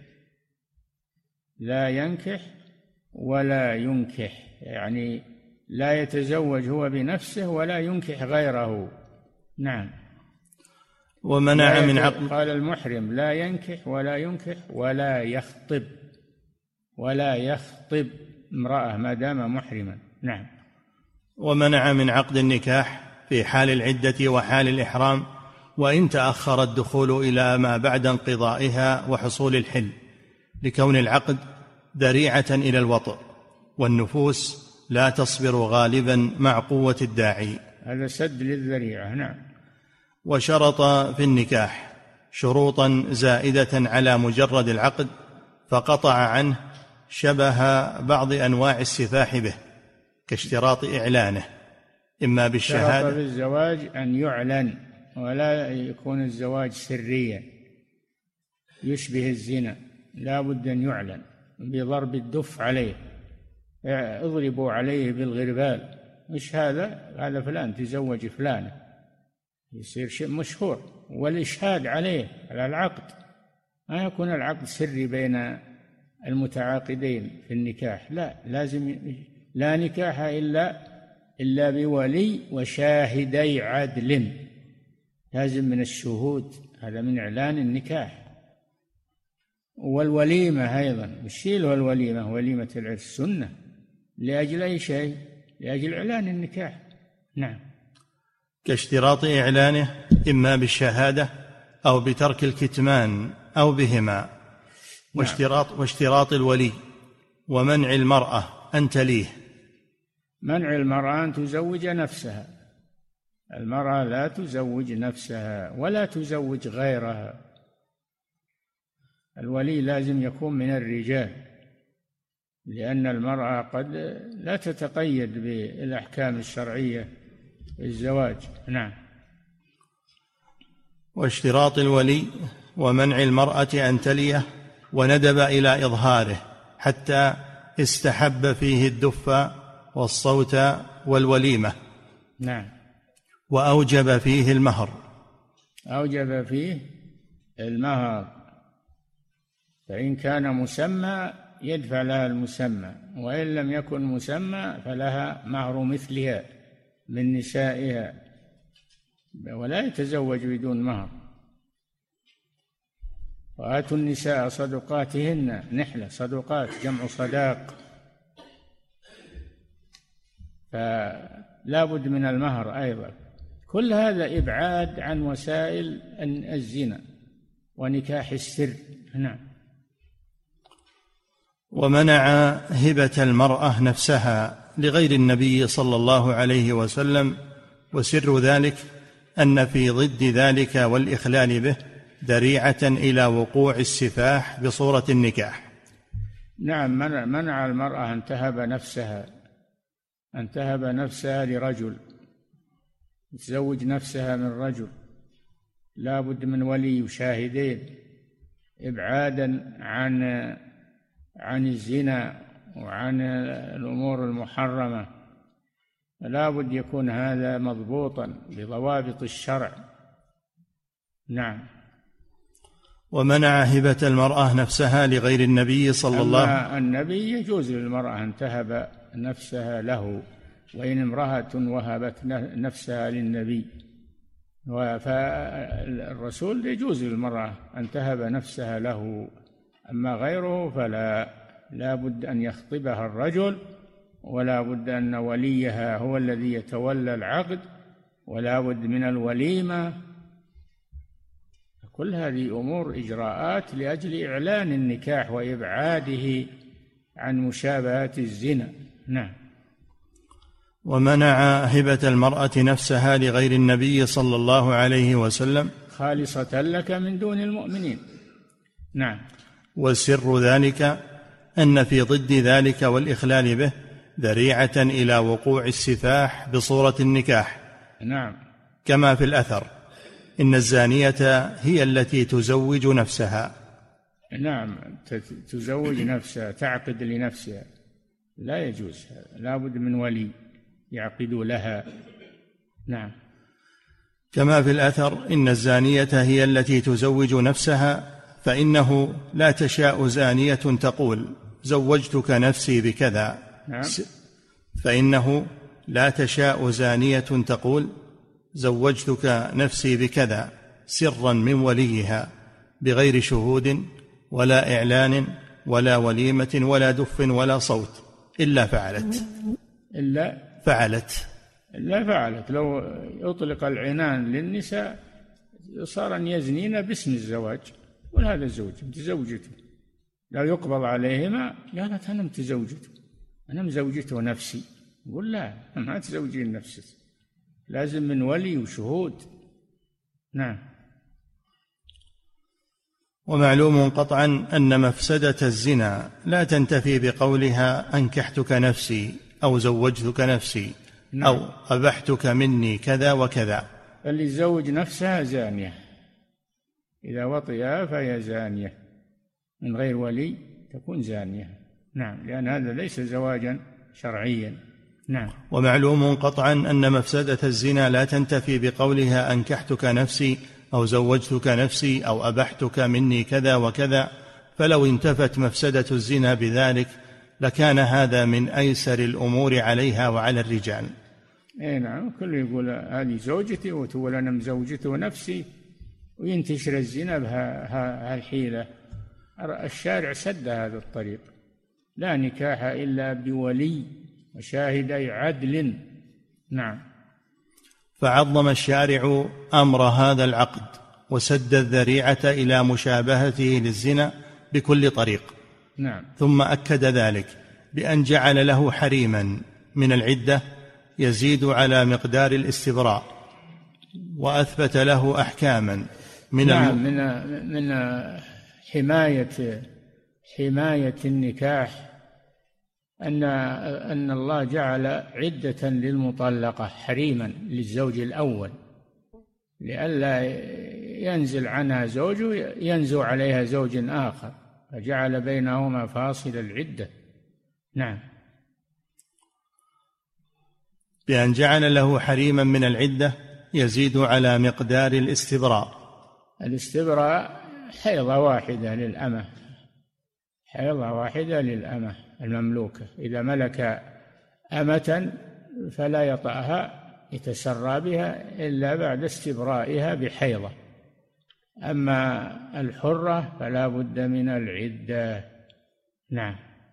لا ينكح ولا ينكح، يعني لا يتزوج هو بنفسه ولا ينكح غيره. نعم. ومنع من عقد، قال المحرم لا ينكح ولا ينكح ولا يخطب، ولا يخطب امرأة ما دام محرما. نعم. ومنع من عقد النكاح في حال العدة وحال الإحرام، وإن تأخر الدخول إلى ما بعد انقضائها وحصول الحل، لكون العقد ذريعة إلى الوطء، والنفوس لا تصبر غالبا مع قوة الداعي، هذا سد للذريعة. نعم. وشرط في النكاح شروطا زائدة على مجرد العقد، فقطع عنه شبه بعض أنواع السفاح به، كاشتراط إعلانه إما بالشهادة. شرط في الزواج أن يعلن، ولا يكون الزواج سريا يشبه الزنا، لا بد أن يعلن بضرب الدف عليه، اضربوا عليه بالغربال، مش هذا فلان تزوج فلانة، يصير شيء مشهور. والإشهاد عليه على العقد، ما يكون العقد سري بين المتعاقدين في النكاح، لا، لازم لا نكاح إلا بولي وشاهدي عدل، لازم من الشهود، هذا من إعلان النكاح. والوليمة أيضا، الشيء هو الوليمة، وليمة العرس سنة، لأجل أي شيء؟ لأجل إعلان النكاح. نعم. كاشتراط إعلانه إما بالشهادة أو بترك الكتمان أو بهما. واشتراط الولي، ومنع المرأة أن تليه. منع المرأة أن تزوج نفسها، المرأة لا تزوج نفسها ولا تزوج غيرها، الولي لازم يكون من الرجال، لأن المرأة قد لا تتقيد بالأحكام الشرعية في الزواج. نعم. واشتراط الولي ومنع المرأة أن تليه، وندب إلى إظهاره حتى استحب فيه الدف والصوت والوليمة. نعم. وأوجب فيه المهر، أوجب فيه المهر، فإن كان مسمى يدفع لها المسمى، وإن لم يكن مسمى فلها مهر مثلها من نسائها، ولا يتزوج بدون مهر. وآتوا النساء صدقاتهن نحلة، صدقات جمع صداق، فلا بد من المهر أيضا. كل هذا إبعاد عن وسائل الزنا ونكاح السر. نعم. ومنع هبة المرأة نفسها لغير النبي صلى الله عليه وسلم، وسر ذلك أن في ضد ذلك والإخلال به ذريعة إلى وقوع السفاح بصورة النكاح. نعم. منع المرأة أن تهب نفسها لرجل، تزوج نفسها من رجل، لا بد من ولي وشاهدين، إبعادا عن الزنا وعن الأمور المحرمة، لا بد يكون هذا مضبوطا بضوابط الشرع. نعم. ومنع هبة المرأة نفسها لغير النبي صلى الله عليه وسلم. النبي يجوز للمرأة أن تهب نفسها له، وإن امرأة وهبت نفسها للنبي، فالرسول يجوز للمرأة أن تهب نفسها له. أما غيره فلا، لا بد أن يخطبها الرجل، ولا بد أن وليها هو الذي يتولى العقد، ولا بد من الوليمة. كل هذه أمور إجراءات لأجل إعلان النكاح وإبعاده عن مشابهة الزنا. نعم. ومنع هبة المرأة نفسها لغير النبي صلى الله عليه وسلم خالصة لك من دون المؤمنين. نعم. وسر ذلك أن في ضد ذلك والإخلال به ذريعة إلى وقوع السفاح بصورة النكاح. نعم. كما في الأثر: إن الزانية هي التي تزوج نفسها. نعم، تزوج نفسها، تعقد لنفسها، لا يجوز، لا بد من ولي يعقد لها. نعم. كما في الأثر: إن الزانية هي التي تزوج نفسها، فإنه لا تشاء زانية تقول زوجتك نفسي بكذا. نعم. فإنه لا تشاء زانية تقول زوجتك نفسي بكذا سرا من وليها بغير شهود ولا إعلان ولا وليمة ولا دف ولا صوت إلا فعلت. لو يطلق العنان للنساء صار يزنين باسم الزواج، وهذا الزوج انت زوجته، لو يقبض عليهما قالت أنا متزوجته، أنا مزوجته نفسي. يقول لا، ما تزوجين نفسك، لازم من ولي وشهود. نعم. ومعلوم قطعا أن مفسدة الزنا لا تنتفي بقولها أنكحتك نفسي أو زوجتك نفسي. نعم. أو أبحتك مني كذا وكذا. اللي يزوج نفسها زانية، إذا وطئها فهي زانية، من غير ولي تكون زانية. نعم، لأن هذا ليس زواجا شرعيا. نعم. ومعلوم قطعا أن مفسدة الزنا لا تنتفي بقولها أنكحتك نفسي أو زوجتك نفسي أو أبحتك مني كذا وكذا، فلو انتفت مفسدة الزنا بذلك لكان هذا من أيسر الأمور عليها وعلى الرجال. نعم، كل يقول هذه زوجتي وتقول أنا مزوجته نفسي، وينتشر الزنا بهالحيلة. الشارع سد هذا الطريق، لا نكاح إلا بولي وشاهدي عدل. نعم. فعظم الشارع أمر هذا العقد وسد الذريعة إلى مشابهته للزنا بكل طريق. نعم. ثم أكد ذلك بأن جعل له حريما من العدة يزيد على مقدار الاستبراء، وأثبت له أحكاما من حماية النكاح، أن الله جعل عدة للمطلقة حريما للزوج الأول، لئلا ينزل عنها زوج ينزو عليها زوج آخر، فجعل بينهما فاصل العدة. نعم. بأن جعل له حريما من العدة يزيد على مقدار الاستبراء. الاستبراء حيضة واحدة للأمة، حيضة واحدة للأمة المملوكة، إذا ملك أمة فلا يطأها يتسرى بها إلا بعد استبرائها بحيضة. أما الحرة فلا بد من العدة. نعم.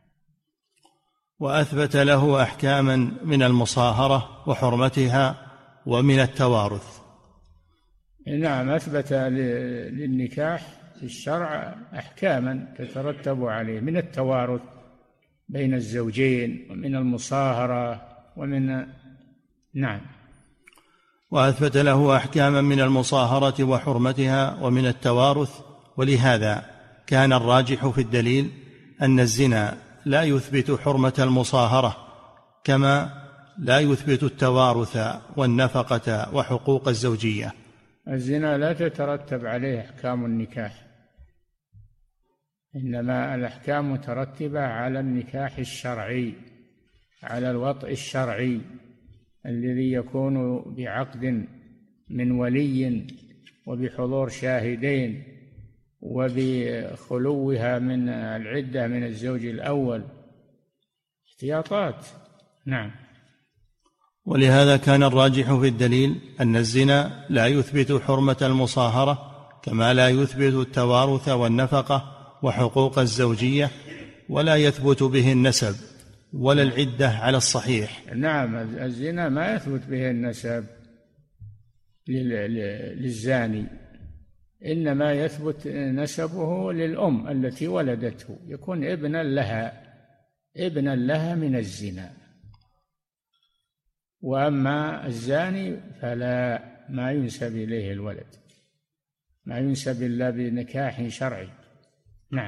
وأثبت له أحكاما من المصاهرة وحرمتها ومن التوارث. نعم، أثبت للنكاح في الشرع أحكاما تترتب عليه، من التوارث بين الزوجين ومن المصاهرة ومن نعم. وأثبت له أحكاما من المصاهرة وحرمتها ومن التوارث، ولهذا كان الراجح في الدليل أن الزنا لا يثبت حرمة المصاهرة، كما لا يثبت التوارث والنفقة وحقوق الزوجية. الزنا لا تترتب عليه أحكام النكاح، إنما الأحكام مترتبة على النكاح الشرعي، على الوطء الشرعي الذي يكون بعقد من ولي وبحضور شاهدين وبخلوها من العدة من الزوج الأول، احتياطات. نعم. ولهذا كان الراجح في الدليل أن الزنا لا يثبت حرمة المصاهرة، كما لا يثبت التوارث والنفقة وحقوق الزوجية، ولا يثبت به النسب ولا العدة على الصحيح. نعم، الزنا ما يثبت به النسب للزاني، إنما يثبت نسبه للأم التي ولدته، يكون ابنا لها من الزنا. وأما الزاني فلا، ما ينسب إليه الولد، ما ينسب إلا بنكاح شرعي. نعم.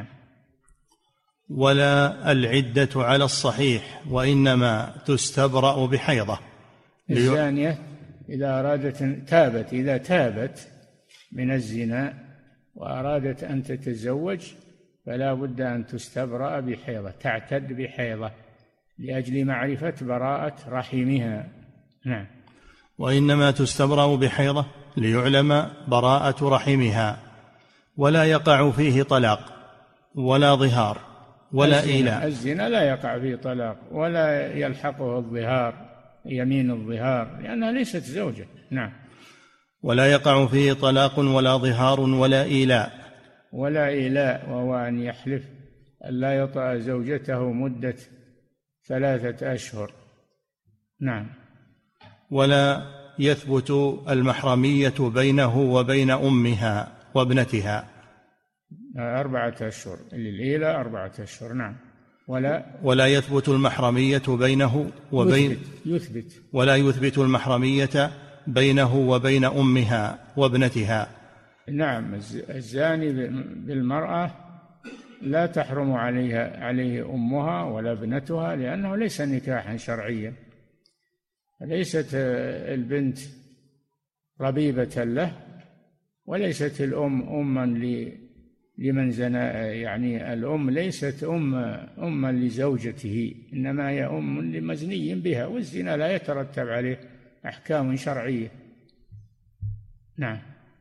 ولا العدة على الصحيح، وإنما تستبرأ بحيضة. الزانية إذا أرادت إذا تابت من الزنا وأرادت أن تتزوج فلا بد أن تستبرأ بحيضة، تعتد بحيضة لأجل معرفة براءة رحمها. نعم. وإنما تستبرأ بحيضة ليعلم براءة رحمها، ولا يقع فيه طلاق ولا ظهار ولا إيلاء. الزنا لا يقع فيه طلاق ولا يلحقه الظهار، يمين الظهار، لأنها ليست زوجة. نعم. ولا يقع فيه طلاق ولا ظهار ولا إيلاء. ولا إيلاء، وهو أن يحلف أن لا يطأ زوجته مدة 3 أشهر. نعم. ولا يثبت المحرمية بينه وبين أمها وابنتها 4 أشهر، للإيلاء 4 أشهر. نعم. ولا يثبت المحرمية بينه وبين ولا يثبت المحرمية بينه وبين أمها وابنتها. نعم. الزاني بالمرأة لا تحرم عليه أمها ولا ابنتها، لأنه ليس نكاحا شرعيا، ليست البنت ربيبة له، وليست الأم أما لمن زنى، يعني الأم ليست أما لزوجته، إنما هي أم لمزني بها، والزنا لا يترتب عليه أحكام شرعية. نعم.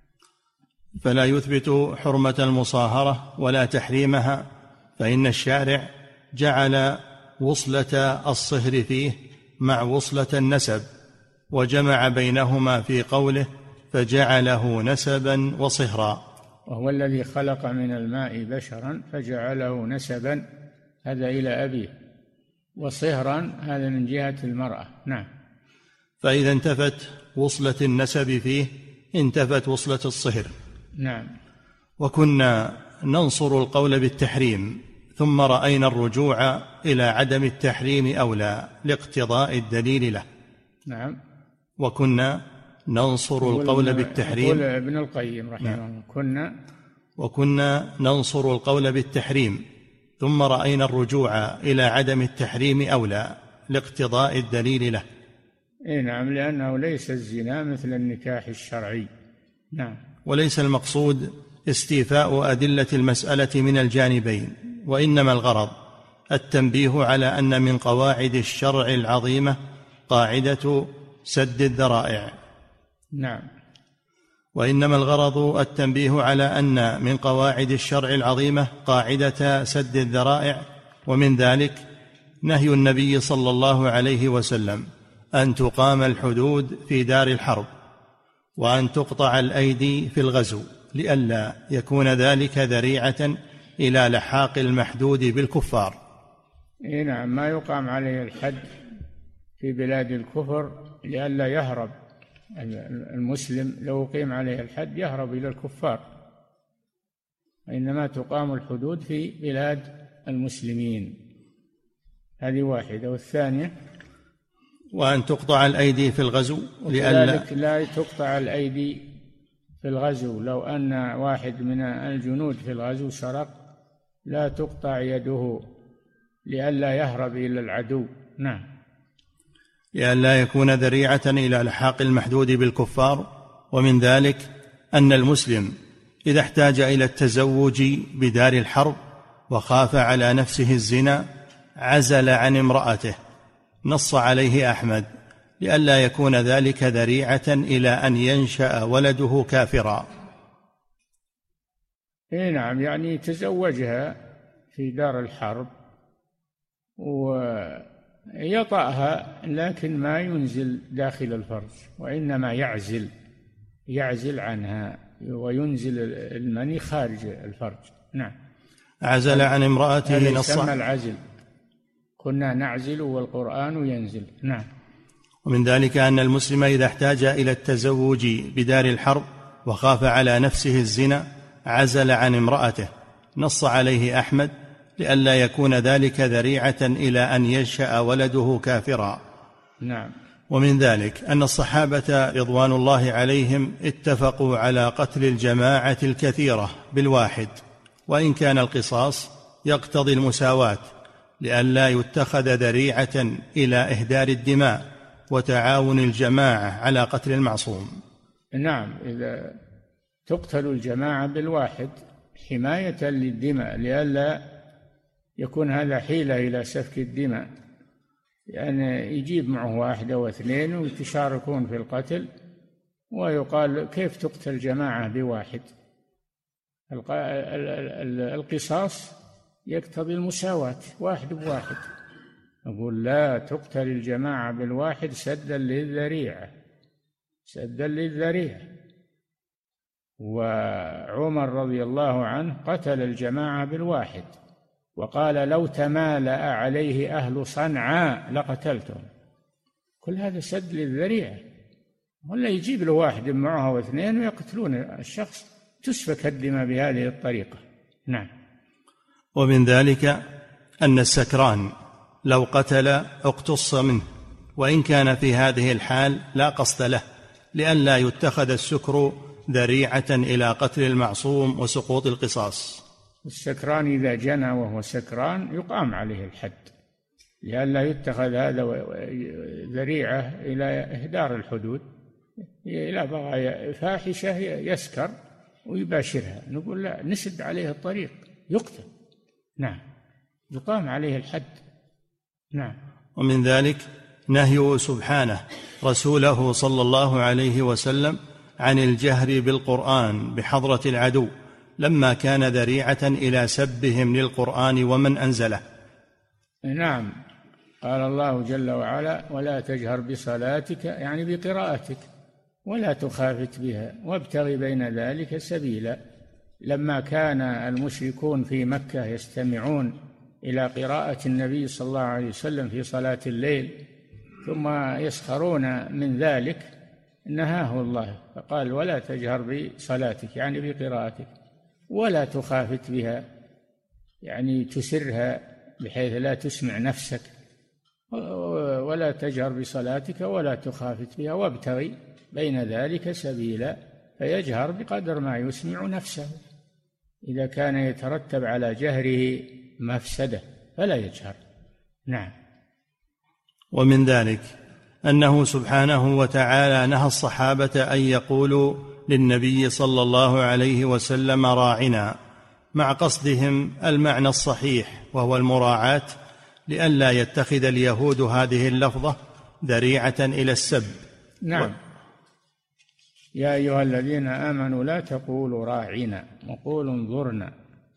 فلا يثبت حرمة المصاهرة ولا تحريمها، فإن الشارع جعل وصلة الصهر فيه مع وصلة النسب، وجمع بينهما في قوله فجعله نسبا وصهرا. وهو الذي خلق من الماء بشرا فجعله نسبا، هذا إلى أبيه، وصهرا هذا من جهة المرأة. نعم. فإذا انتفت وصلة النسب فيه انتفت وصلة الصهر. نعم. وكنا ننصر القول بالتحريم، ثم رأينا الرجوع إلى عدم التحريم أولى لاقتضاء الدليل له. نعم. وكنا ننصر القول بالتحريم، يقول ابن القيم رحمه الله، وكنا ننصر القول بالتحريم، ثم رأينا الرجوع إلى عدم التحريم أولى لاقتضاء الدليل له. نعم، لأنه ليس الزنا مثل النكاح الشرعي. نعم. وليس المقصود استيفاء أدلة المسألة من الجانبين، وإنما الغرض التنبيه على أن من قواعد الشرع العظيمة قاعدة سد الذرائع. نعم. وإنما الغرض التنبيه على أن من قواعد الشرع العظيمة قاعدة سد الذرائع، ومن ذلك نهي النبي صلى الله عليه وسلم أن تقام الحدود في دار الحرب، وأن تقطع الأيدي في الغزو، لئلا يكون ذلك ذريعة إلى لحاق المحدود بالكفار. نعم، ما يقام عليه الحد في بلاد الكفر لئلا يهرب المسلم، لو أقيم عليه الحد يهرب إلى الكفار، وإنما تقام الحدود في بلاد المسلمين. هذه واحدة. والثانية وأن تقطع الأيدي في الغزو، لذلك لا تقطع الأيدي في الغزو. لو أن واحد من الجنود في الغزو سرق لا تقطع يده لئلا يهرب إلى العدو. نعم. لئلا يكون ذريعة إلى لحاق المحدود بالكفار. ومن ذلك أن المسلم إذا احتاج إلى التزوج بدار الحرب وخاف على نفسه الزنا عزل عن امرأته، نص عليه أحمد، لئلا يكون ذلك ذريعة إلى أن ينشأ ولده كافرا. نعم، يعني تزوجها في دار الحرب ويطأها، لكن ما ينزل داخل الفرج، وإنما يعزل عنها وينزل المني خارج الفرج. نعم. عزل عن امرأته هذا نصا. يسمى العزل. كنا نعزل والقرآن ينزل. نعم. ومن ذلك أن المسلم إذا احتاج إلى التزوج بدار الحرب وخاف على نفسه الزنا عزل عن امرأته، نص عليه أحمد لئلا يكون ذلك ذريعة إلى أن ينشأ ولده كافرا. نعم. ومن ذلك أن الصحابة رضوان الله عليهم اتفقوا على قتل الجماعة الكثيرة بالواحد، وإن كان القصاص يقتضي المساواة، لئلا يتخذ ذريعة إلى إهدار الدماء وتعاون الجماعة على قتل المعصوم. نعم، إذا تقتل الجماعة بالواحد حماية للدماء، لئلا يكون هذا حيلة إلى سفك الدماء، يعني يجيب معه واحد أو اثنين ويتشاركون في القتل، ويقال كيف تقتل جماعة بواحد؟ القصاص يقتضي المساواة، واحد بواحد. أقول لا، تقتل الجماعة بالواحد سدا للذريعة، سدا للذريعة. وعمر رضي الله عنه قتل الجماعة بالواحد وقال لو تمالأ عليه أهل صنعاء لقتلتهم. كل هذا سد للذريعة، ولا يجيب له واحد معه واثنين ويقتلون الشخص، تسفك الدماء بهذه الطريقة. نعم. ومن ذلك أن السكران لو قتل اقتص منه، وإن كان في هذه الحال لا قصد له، لئلا يتخذ السكر ذريعة إلى قتل المعصوم وسقوط القصاص. السكران إذا جنى وهو سكران يقام عليه الحد، لئلا يتخذ هذا ذريعة إلى إهدار الحدود، إلى بغايا فاحشة يسكر ويباشرها، نقول لا، نسد عليه الطريق، يقتل. نعم، يقام عليه الحد. نعم. ومن ذلك نهي سبحانه رسوله صلى الله عليه وسلم عن الجهر بالقرآن بحضرة العدو، لما كان ذريعة إلى سبهم للقرآن ومن أنزله. نعم، قال الله جل وعلا ولا تجهر بصلاتك، يعني بقراءتك، ولا تخافت بها وابتغ بين ذلك سبيلا. لما كان المشركون في مكة يستمعون إلى قراءة النبي صلى الله عليه وسلم في صلاة الليل ثم يسخرون من ذلك، نهاه الله فقال ولا تجهر بصلاتك، يعني بقراءتك، ولا تخافت بها، يعني تسرها بحيث لا تسمع نفسك، ولا تجهر بصلاتك ولا تخافت بها وابتغي بين ذلك سبيلا. فيجهر بقدر ما يسمع نفسه، إذا كان يترتب على جهره مفسدة فلا يجهر. نعم. ومن ذلك أنه سبحانه وتعالى نهى الصحابة أن يقولوا للنبي صلى الله عليه وسلم راعنا، مع قصدهم المعنى الصحيح وهو المراعاة، لئلا يتخذ اليهود هذه اللفظة ذريعة إلى السب. نعم. يا أيها الذين آمنوا لا تقولوا راعنا وقولوا انظرنا.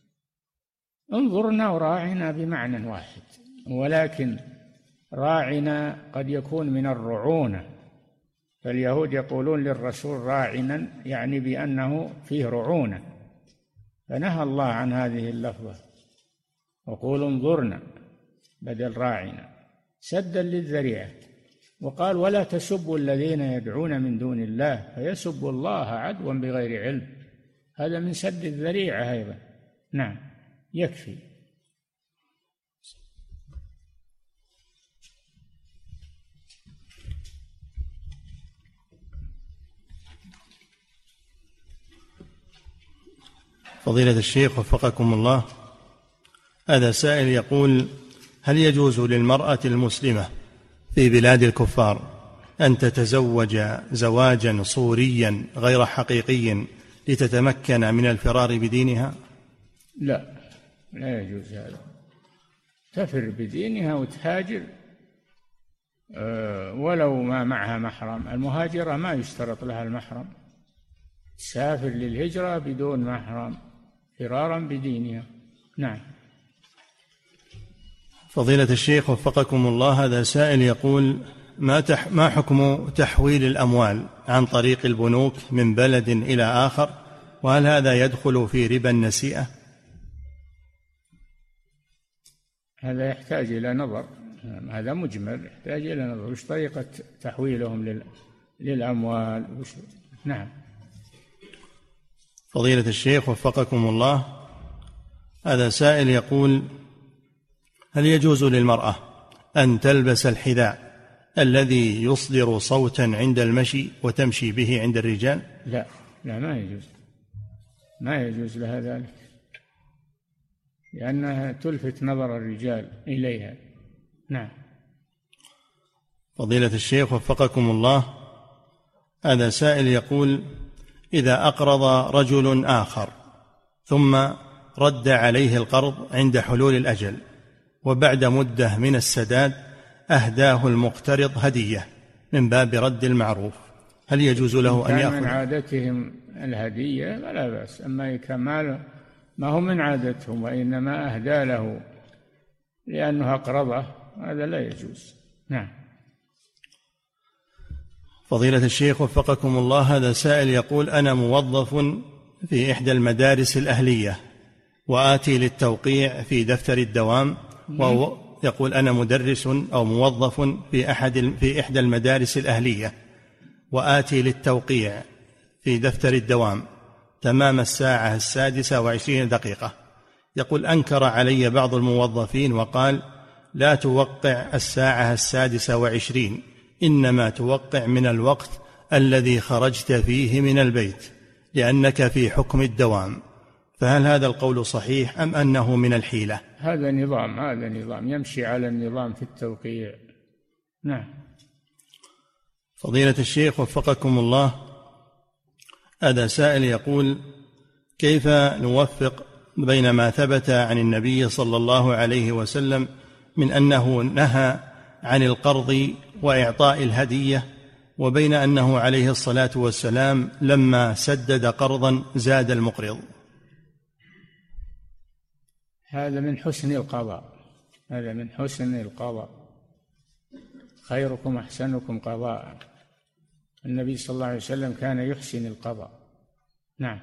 انظرنا وراعنا بمعنى واحد، ولكن راعنا قد يكون من الرعونة، فاليهود يقولون للرسول راعنا يعني بأنه فيه رعونة، فنهى الله عن هذه اللفظة وقولوا انظرنا بدل راعنا سدا للذريعة. وقال ولا تسبوا الذين يدعون من دون الله فيسبوا الله عدوا بغير علم، هذا من سد الذريعة أيضا. نعم، يكفي. فضيلة الشيخ وفقكم الله، هذا سائل يقول هل يجوز للمرأة المسلمة في بلاد الكفار أن تتزوج زواجا صوريا غير حقيقي لتتمكن من الفرار بدينها؟ لا، لا يجوز هذا. تفر بدينها وتهاجر ولو ما معها محرم. المهاجرة ما يشترط لها المحرم، تسافر للهجرة بدون محرم فرارا بدينها. نعم. فضيلة الشيخ وفقكم الله، هذا سائل يقول: ما حكم تحويل الأموال عن طريق البنوك من بلد إلى آخر، وهل هذا يدخل في ربا النسيئة؟ هذا يحتاج إلى نظر، هذا مجمل يحتاج إلى نظر، وش طريقة تحويلهم للأموال؟ نعم. فضيلة الشيخ وفقكم الله، هذا سائل يقول: هل يجوز للمرأة أن تلبس الحذاء الذي يصدر صوتا عند المشي وتمشي به عند الرجال؟ لا، ما يجوز، ما يجوز لها ذلك، لأنها تلفت نظر الرجال إليها. نعم. فضيلة الشيخ وفقكم الله، هذا سائل يقول: إذا أقرض رجل آخر ثم رد عليه القرض عند حلول الأجل، وبعد مدة من السداد أهداه المقترض هدية من باب رد المعروف، هل يجوز له أن يأخذ؟ من عادتهم الهدية فلا بأس، أما كمال ما هو من عادتهم وإنما أهدى له لأنه أقرضه، هذا لا يجوز. نعم. فضيلة الشيخ وفقكم الله، هذا سائل يقول: أنا موظف في إحدى المدارس الأهلية وآتي للتوقيع في دفتر الدوام، يقول: أنا مدرس أو موظف في إحدى المدارس الأهلية وآتي للتوقيع في دفتر الدوام تمام 6:26. يقول: أنكر علي بعض الموظفين وقال: لا توقع 6:26، إنما توقع من الوقت الذي خرجت فيه من البيت لأنك في حكم الدوام، فهل هذا القول صحيح أم أنه من الحيلة؟ هذا نظام يمشي على النظام في التوقيع. نعم. فضيلة الشيخ وفقكم الله، هذا سائل يقول: كيف نوفق بين ما ثبت عن النبي صلى الله عليه وسلم من أنه نهى عن القرض وإعطاء الهدية، وبين أنه عليه الصلاة والسلام لما سدد قرضا زاد المقرض؟ هذا من حسن القضاء، خيركم أحسنكم قضاء. النبي صلى الله عليه وسلم كان يحسن القضاء. نعم.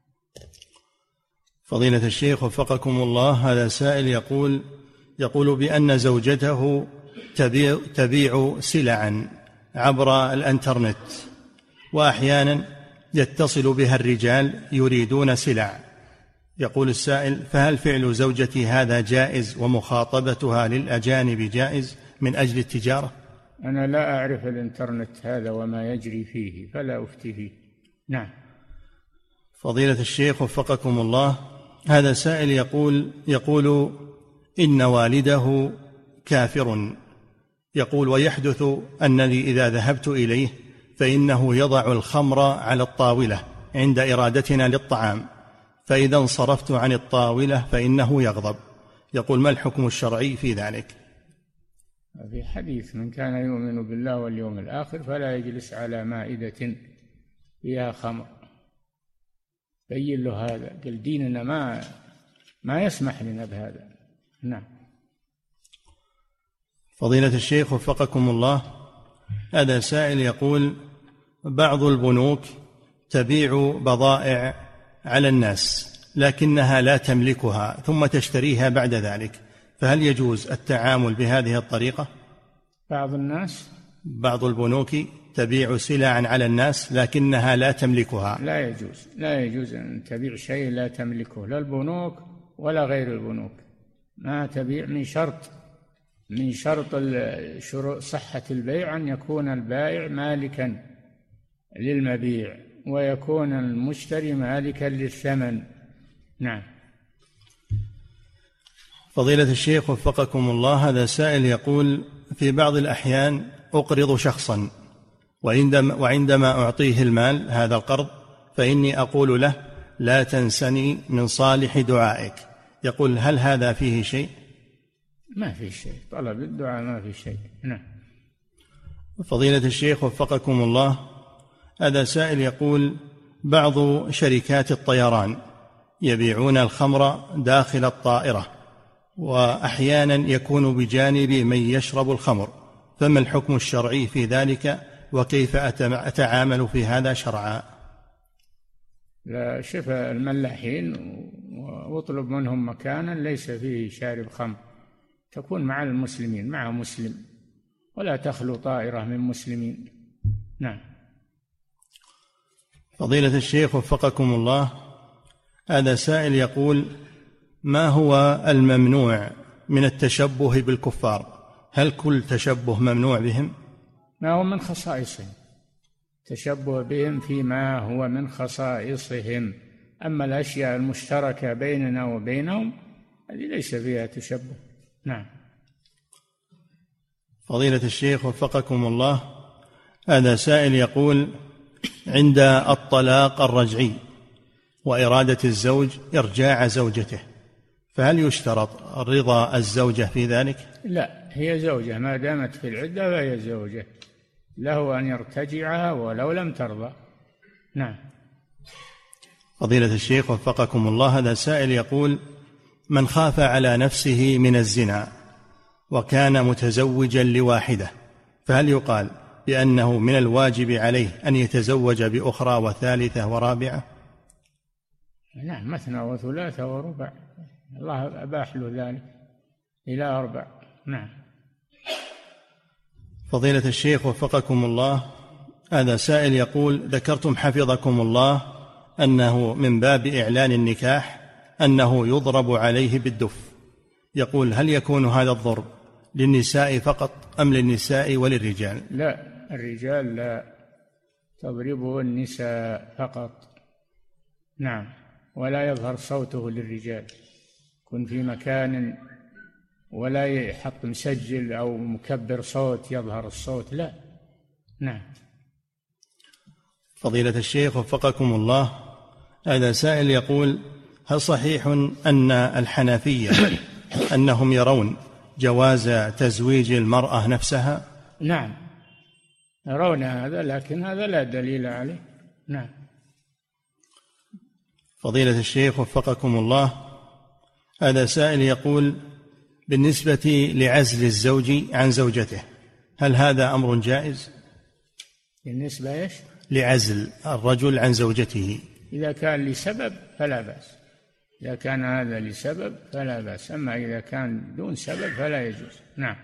فضيلة الشيخ وفقكم الله، هذا سائل يقول بأن زوجته تبيع سلعا عبر الانترنت، وأحيانا يتصل بها الرجال يريدون سلع. يقول السائل: فهل فعل زوجتي هذا جائز ومخاطبتها للأجانب جائز من أجل التجارة؟ أنا لا أعرف الانترنت هذا وما يجري فيه فلا أفتي فيه. نعم. فضيلة الشيخ وفقكم الله، هذا سائل يقول إن والده كافر، يقول: ويحدث أنني إذا ذهبت إليه فإنه يضع الخمر على الطاولة عند إرادتنا للطعام، فإذا انصرفت عن الطاولة فإنه يغضب. يقول: ما الحكم الشرعي في ذلك؟ في حديث: من كان يؤمن بالله واليوم الآخر فلا يجلس على مائدة فيها خمر. بين له هذا، قال ديننا ما يسمح لنا بهذا. نعم. فضيلة الشيخ وفقكم الله، هذا سائل يقول: بعض البنوك تبيع بضائع على الناس لكنها لا تملكها ثم تشتريها بعد ذلك، فهل يجوز التعامل بهذه الطريقة؟ بعض البنوك تبيع سلعا على الناس لكنها لا تملكها. لا يجوز أن تبيع شيء لا تملكه، لا البنوك ولا غير البنوك. ما تبيع من شرط صحة البيع أن يكون البائع مالكا للمبيع ويكون المشتري مالكا للثمن. نعم. فضيلة الشيخ وفقكم الله، هذا سائل يقول: في بعض الأحيان أقرض شخصا، وعندما أعطيه المال هذا القرض فإني أقول له: لا تنسني من صالح دعائك. يقول: هل هذا فيه شيء؟ ما في شيء، طلب الدعاء ما في شيء. نعم. فضيلة الشيخ وفقكم الله، هذا سائل يقول: بعض شركات الطيران يبيعون الخمر داخل الطائرة، وأحيانا يكون بجانب من يشرب الخمر، فما الحكم الشرعي في ذلك وكيف أتعامل في هذا شرعا؟ لا، شف الملاحين واطلب منهم مكانا ليس فيه شارب خمر، تكون مع المسلمين، مع مسلم، ولا تخلو طائرة من مسلمين. نعم. فضيلة الشيخ وفقكم الله، هذا سائل يقول: ما هو الممنوع من التشبه بالكفار؟ هل كل تشبه ممنوع بهم؟ ما هو من خصائصهم، تشبه بهم فيما هو من خصائصهم، أما الأشياء المشتركة بيننا وبينهم هذه ليس فيها تشبه. نعم. فضيلة الشيخ وفقكم الله، هذا سائل يقول: عند الطلاق الرجعي وإرادة الزوج إرجاع زوجته، فهل يشترط رضا الزوجة في ذلك؟ لا، هي زوجة ما دامت في العدة فهي زوجة، له أن يرتجعها ولو لم ترضى. نعم. فضيلة الشيخ وفقكم الله، هذا سائل يقول: من خاف على نفسه من الزنا وكان متزوجا لواحدة، فهل يقال بأنه من الواجب عليه أن يتزوج بأخرى وثالثة ورابعة؟ نعم، مثنى وثلاثة وربع، الله أباح له ذلك إلى 4. نعم. فضيلة الشيخ وفقكم الله، هذا سائل يقول: ذكرتم حفظكم الله أنه من باب إعلان النكاح أنه يضرب عليه بالدف، يقول: هل يكون هذا الضرب للنساء فقط أم للنساء وللرجال؟ لا، الرجال لا، تضربه النساء فقط. نعم. ولا يظهر صوته للرجال، يكون في مكان ولا يحط مسجل أو مكبر صوت يظهر الصوت، لا. نعم. فضيلة الشيخ وفقكم الله، هذا سائل يقول: هل صحيح أن الحنفية أنهم يرون جواز تزويج المرأة نفسها؟ نعم، يرون هذا، لكن هذا لا دليل عليه. نعم. فضيلة الشيخ وفقكم الله، هذا سائل يقول: بالنسبة لعزل الزوج عن زوجته، هل هذا أمر جائز؟ بالنسبة إيش؟ لعزل الرجل عن زوجته، إذا كان لسبب فلا بأس، إذا كان هذا لسبب فلا بأس، أما إذا كان دون سبب فلا يجوز. نعم.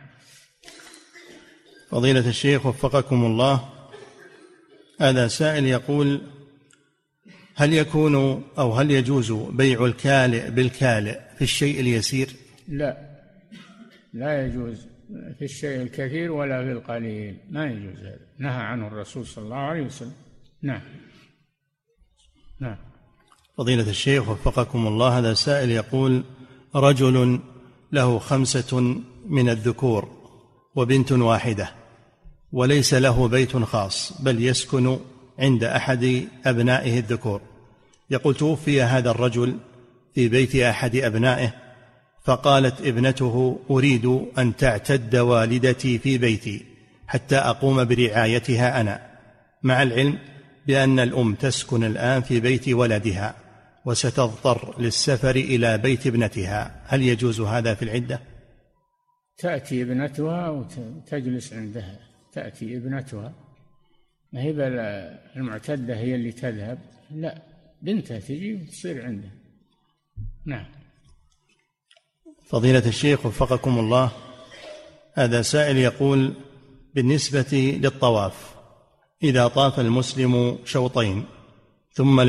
فضيلة الشيخ وفقكم الله، هذا سائل يقول: هل يكون أو هل يجوز بيع الكالئ بالكالئ في الشيء اليسير؟ لا، لا يجوز في الشيء الكثير ولا في القليل، ما يجوز هذا، نهى عنه الرسول صلى الله عليه وسلم. نعم. نعم. فضيلة الشيخ وفقكم الله، هذا سائل يقول: رجل له 5 من الذكور وبنت واحدة، وليس له بيت خاص بل يسكن عند أحد أبنائه الذكور، يقول: توفي هذا الرجل في بيت أحد أبنائه، فقالت ابنته: أريد أن تعتد والدتي في بيتي حتى أقوم برعايتها أنا، مع العلم بأن الأم تسكن الآن في بيت ولدها وستضطر للسفر إلى بيت ابنتها، هل يجوز هذا في العدة؟ تأتي ابنتها وتجلس عندها، تأتي ابنتها، ما هي المعتدة هي اللي تذهب، لا، بنتها تجي وتصير عندها. نعم. فضيلة الشيخ وفقكم الله، هذا سائل يقول: بالنسبة للطواف، إذا طاف المسلم شوطين ثم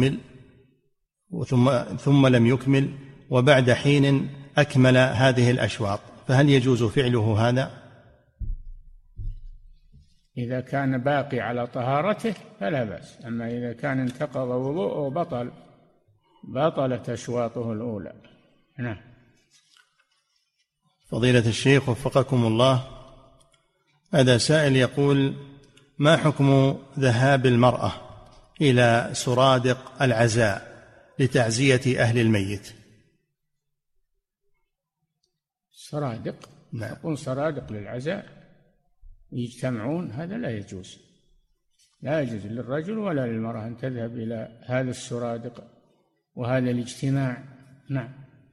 لم يكمل وبعد حين أكمل هذه الأشواط، فهل يجوز فعله هذا؟ إذا كان باقي على طهارته فلا بأس، أما إذا كان انتقض وضوءه بطلت أشواطه الأولى. نعم. فضيلة الشيخ وفقكم الله، هذا سائل يقول: ما حكم ذهاب المرأة إلى سرادق العزاء لتعزية أهل الميت؟ سرادق؟ نعم. تكون سرادق للعزاء يجتمعون، هذا لا يجوز، لا يجوز للرجل ولا للمرأة أن تذهب إلى هذا السرادق، وهذا الاجتماع. نعم.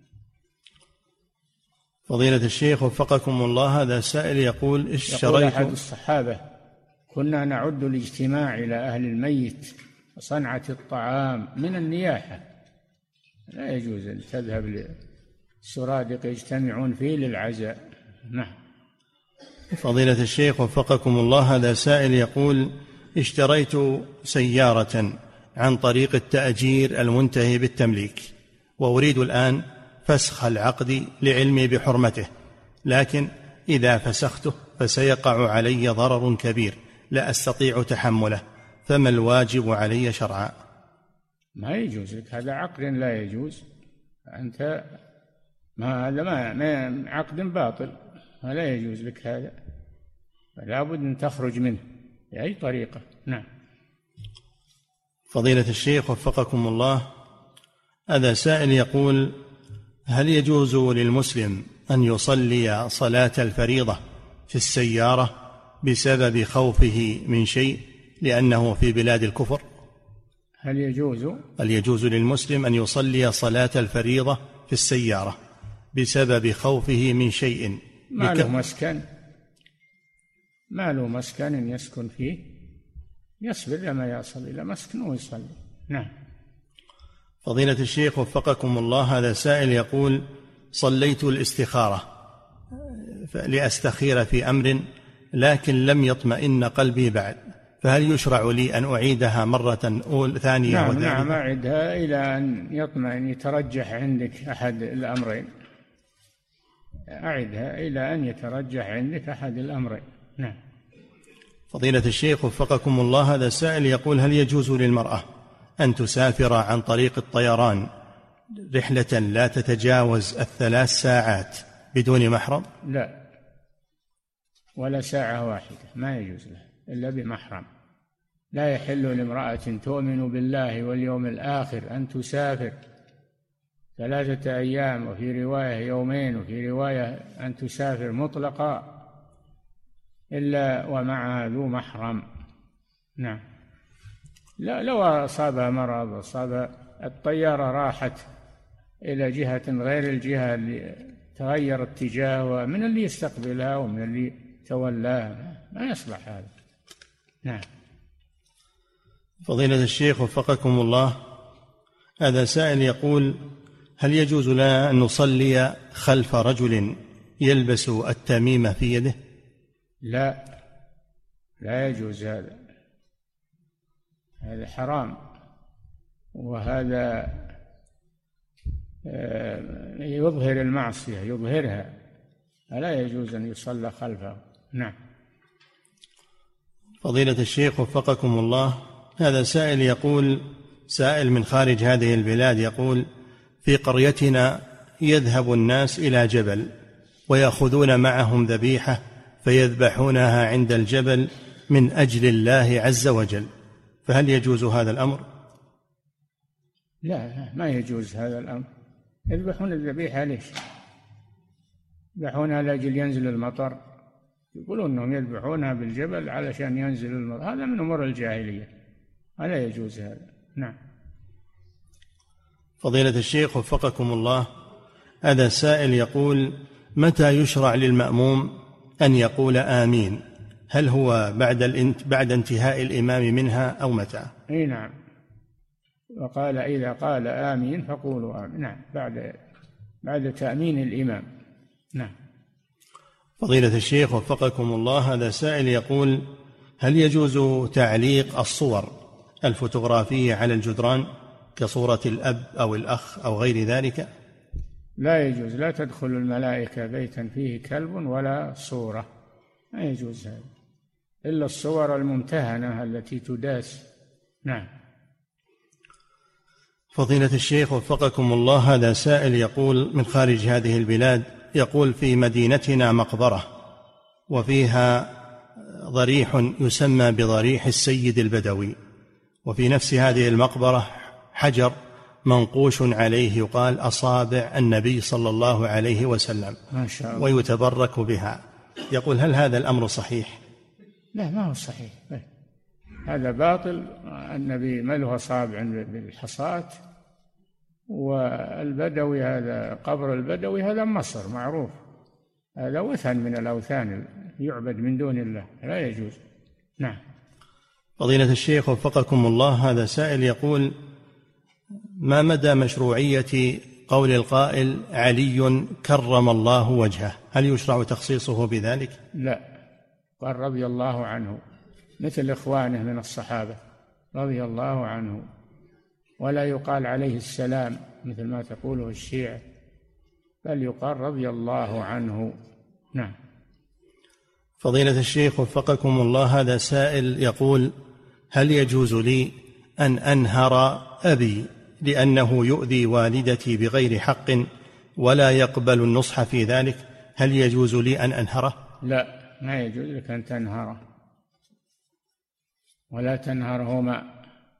فضيلة الشيخ وفقكم الله، هذا سائل يقول يقول أحد الصحابة: كنا نعد الاجتماع إلى أهل الميت وصنعة الطعام من النياحة، لا يجوز أن تذهب للسرادق يجتمعون فيه للعزاء. نعم. فضيلة الشيخ وفقكم الله، هذا سائل يقول: اشتريت سيارة عن طريق التأجير المنتهي بالتمليك، وأريد الآن فسخ العقد لعلمي بحرمته، لكن إذا فسخته فسيقع علي ضرر كبير لا أستطيع تحمله، فما الواجب علي شرعا؟ ما يجوز لك، هذا عقد لا يجوز. أنت هذا ما عقد باطل، لا يجوز لك هذا، لا بد أن تخرج منه بأي طريقة. نعم. فضيلة الشيخ وفقكم الله، هذا سائل يقول: هل يجوز للمسلم أن يصلي صلاة الفريضة في السيارة بسبب خوفه من شيء لأنه في بلاد الكفر؟ هل يجوز للمسلم أن يصلي صلاة الفريضة في السيارة بسبب خوفه من شيء؟ ما له مسكن يسكن فيه، يصبر لما يصل إلى مسكن ويصلي. نعم. فضيلة الشيخ وفقكم الله، هذا سائل يقول: صليت الاستخارة لأستخير في أمر لكن لم يطمئن قلبي بعد، فهل يشرع لي أن أعيدها مرة ثانية؟ نعم، أعدها إلى أن يطمئن، يترجح عندك أحد الأمرين. أعدها إلى أن يترجح عندك أحد الأمرين. نعم. فضيلة الشيخ وفقكم الله، هذا سائل يقول: هل يجوز للمرأة أن تسافر عن طريق الطيران رحلة لا تتجاوز 3 ساعات بدون محرم؟ لا، ولا ساعة واحدة، ما يجوز لها إلا بمحرم. لا يحل لامرأة تؤمن بالله واليوم الآخر أن تسافر 3 أيام، وفي رواية 2 يوم، وفي رواية أن تسافر مطلقا إلا ومعها ذو محرم. نعم. لا، لو أصابها مرض، أصاب الطيارة راحت إلى جهة غير الجهة اللي تغير اتجاهها، من اللي يستقبلها ومن اللي تولاها، ما يصلح هذا. نعم. فضيلة الشيخ وفقكم الله، هذا سائل يقول: هل يجوز لنا أن نصلي خلف رجل يلبس التميمة في يده؟ لا، لا يجوز هذا حرام، وهذا يظهر المعصية، يظهرها، فلا يجوز أن يصلى خلفه. نعم. فضيلة الشيخ وفقكم الله، هذا سائل يقول: سائل من خارج هذه البلاد يقول: في قريتنا يذهب الناس إلى جبل ويأخذون معهم ذبيحة فيذبحونها عند الجبل من أجل الله عز وجل، فهل يجوز هذا الأمر؟ لا، ما يجوز هذا الأمر. يذبحون الذبيحة ليش؟ يذبحونها لأجل ينزل المطر، يقولون أنهم يذبحونها بالجبل علشان ينزل المطر، هذا من أمور الجاهلية، ولا يجوز هذا. نعم. فضيلة الشيخ وفقكم الله، هذا سائل يقول: متى يشرع للمأموم أن يقول آمين؟ هل هو بعد انتهاء الإمام منها أو متى؟ أي نعم، وقال: إذا قال آمين فقولوا آمين. نعم، بعد تأمين الإمام. نعم. فضيلة الشيخ وفقكم الله، هذا سائل يقول: هل يجوز تعليق الصور الفوتوغرافية على الجدران كصورة الأب أو الأخ أو غير ذلك؟ لا يجوز، لا تدخل الملائكة بيتا فيه كلب ولا صورة، ما يجوز هذا، إلا الصور الممتهنة التي تداس. نعم. فضيلة الشيخ وفقكم الله، هذا سائل يقول من خارج هذه البلاد يقول: في مدينتنا مقبرة وفيها ضريح يسمى بضريح السيد البدوي، وفي نفس هذه المقبرة حجر منقوش عليه يقال أصابع النبي صلى الله عليه وسلم، ما شاء الله، ويتبرك بها. يقول: هل هذا الأمر صحيح؟ لا، ما هو صحيح، هذا باطل. النبي ما له أصابع بالحصاة، والبدوي هذا قبر البدوي هذا مصر معروف، هذا وثن من الأوثان يعبد من دون الله، لا يجوز. نعم. فضيلة الشيخ وفقكم الله، هذا سائل يقول: ما مدى مشروعية قول القائل علي كرم الله وجهه؟ هل يشرع تخصيصه بذلك؟ لا، قال رضي الله عنه مثل إخوانه من الصحابة رضي الله عنه، ولا يقال عليه السلام مثل ما تقوله الشيعة، بل يقال رضي الله عنه. نعم. فضيلة الشيخ وفقكم الله، هذا سائل يقول: هل يجوز لي أن أنهر أبي لأنه يؤذي والدتي بغير حق ولا يقبل النصح في ذلك؟ هل يجوز لي أن أنهره؟ لا، ما يجوز لك أن تنهره، ولا تنهرهما،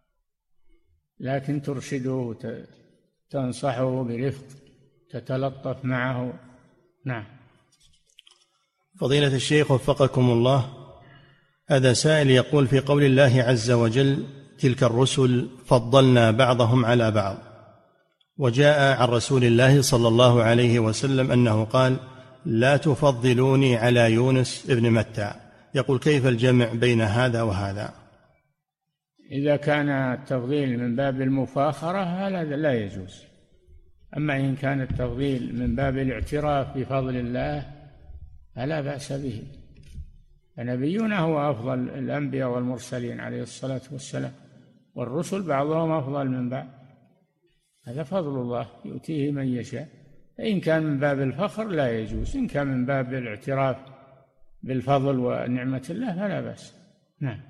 لكن ترشده، تنصحه برفق، تتلطف معه. نعم. فضيلة الشيخ وفقكم الله، هذا سائل يقول: في قول الله عز وجل تلك الرسل فضلنا بعضهم على بعض، وجاء عن رسول الله صلى الله عليه وسلم أنه قال: لا تفضلوني على يونس ابن متى، يقول كيف الجمع بين هذا وهذا؟ إذا كان التفضيل من باب المفاخرة هذا لا يجوز، أما إن كان التفضيل من باب الاعتراف بفضل الله فلا بأس به، فنبينا هو أفضل الأنبياء والمرسلين عليه الصلاة والسلام، والرسل بعضهم أفضل من بعض، هذا فضل الله يؤتيه من يشاء. فإن كان من باب الفخر لا يجوز، إن كان من باب الاعتراف بالفضل ونعمة الله فلا بأس. نعم.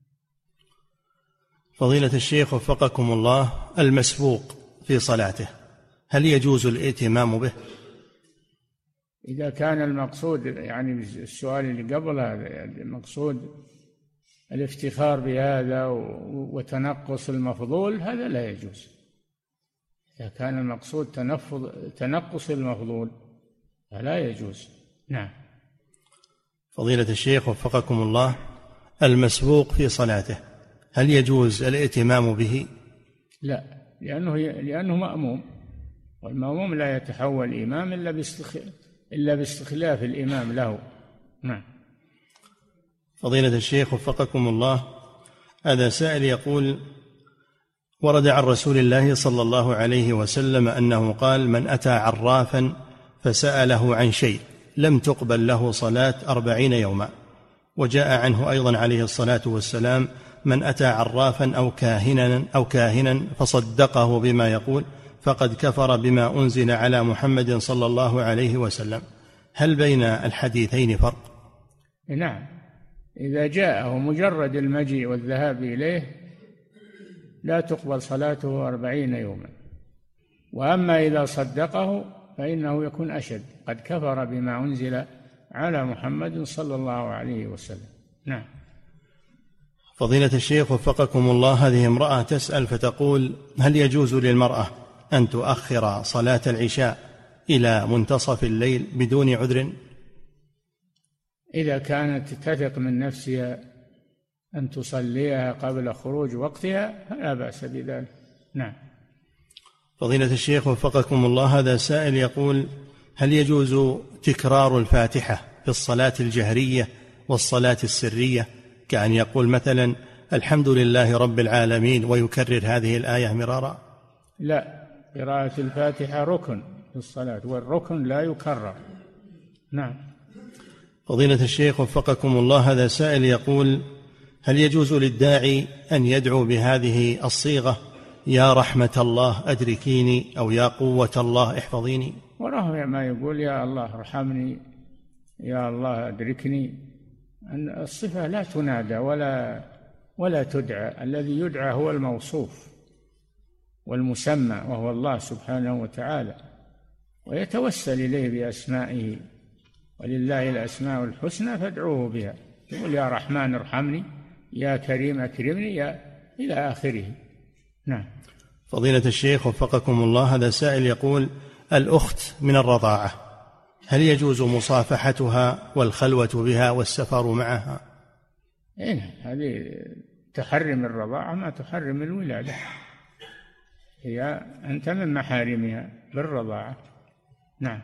فضيلة الشيخ وفقكم الله، المسبوق في صلاته هل يجوز الائتمام به؟ إذا كان المقصود، يعني السؤال اللي قبل هذا، يعني المقصود الافتخار بهذا وتنقص المفضول، هذا لا يجوز. إذا كان المقصود تنقص المفضول فلا يجوز. نعم. فضيلة الشيخ وفقكم الله، المسبوق في صلاته هل يجوز الائتمام به؟ لا، لأنه مأموم، والمأموم لا يتحول إمام إلا باستخلاف الإمام له. نعم. فضيلة الشيخ وفقكم الله، هذا سائل يقول: ورد عن رسول الله صلى الله عليه وسلم أنه قال: من أتى عرافا فسأله عن شيء لم تقبل له صلاة 40 يوما. وجاء عنه أيضا عليه الصلاة والسلام: من أتى عرافا أو كاهنا فصدقه بما يقول فقد كفر بما أنزل على محمد صلى الله عليه وسلم. هل بين الحديثين فرق؟ نعم، إذا جاءه مجرد المجيء والذهاب إليه لا تقبل صلاته 40 يوما، وأما إذا صدقه فإنه يكون أشد، قد كفر بما أنزل على محمد صلى الله عليه وسلم. نعم. فضيلة الشيخ وفقكم الله، هذه امرأة تسأل فتقول: هل يجوز للمرأة أن تؤخر صلاة العشاء إلى منتصف الليل بدون عذر؟ إذا كانت تثق من نفسها أن تصليها قبل خروج وقتها فلا بأس بذلك. نعم. فضيلة الشيخ وفقكم الله، هذا سائل يقول: هل يجوز تكرار الفاتحة في الصلاة الجهرية والصلاة السرية، كأن يقول مثلا الحمد لله رب العالمين ويكرر هذه الآية مرارا؟ لا، قراءة الفاتحة ركن في الصلاة، والركن لا يكرر. نعم. فضيلة الشيخ وفقكم الله، هذا سائل يقول: هل يجوز للداعي أن يدعو بهذه الصيغة: يا رحمة الله أدركيني، أو يا قوة الله احفظيني؟ وراه ما يقول يا الله ارحمني، يا الله أدركني. أن الصفة لا تنادى ولا تدعى، الذي يدعى هو الموصوف والمسمى وهو الله سبحانه وتعالى، ويتوسل إليه بأسمائه، ولله الأسماء الحسنى فادعوه بها، يقول يا رحمن ارحمني، يا كريم أكرمني، إلى آخره. نعم. فضيلة الشيخ وفقكم الله، هذا سائل يقول: الأخت من الرضاعة هل يجوز مصافحتها والخلوة بها والسفر معها؟ هذه تحرم الرضاعة ما تحرم الولادة، هي أنت من محارمها بالرضاعة. نعم.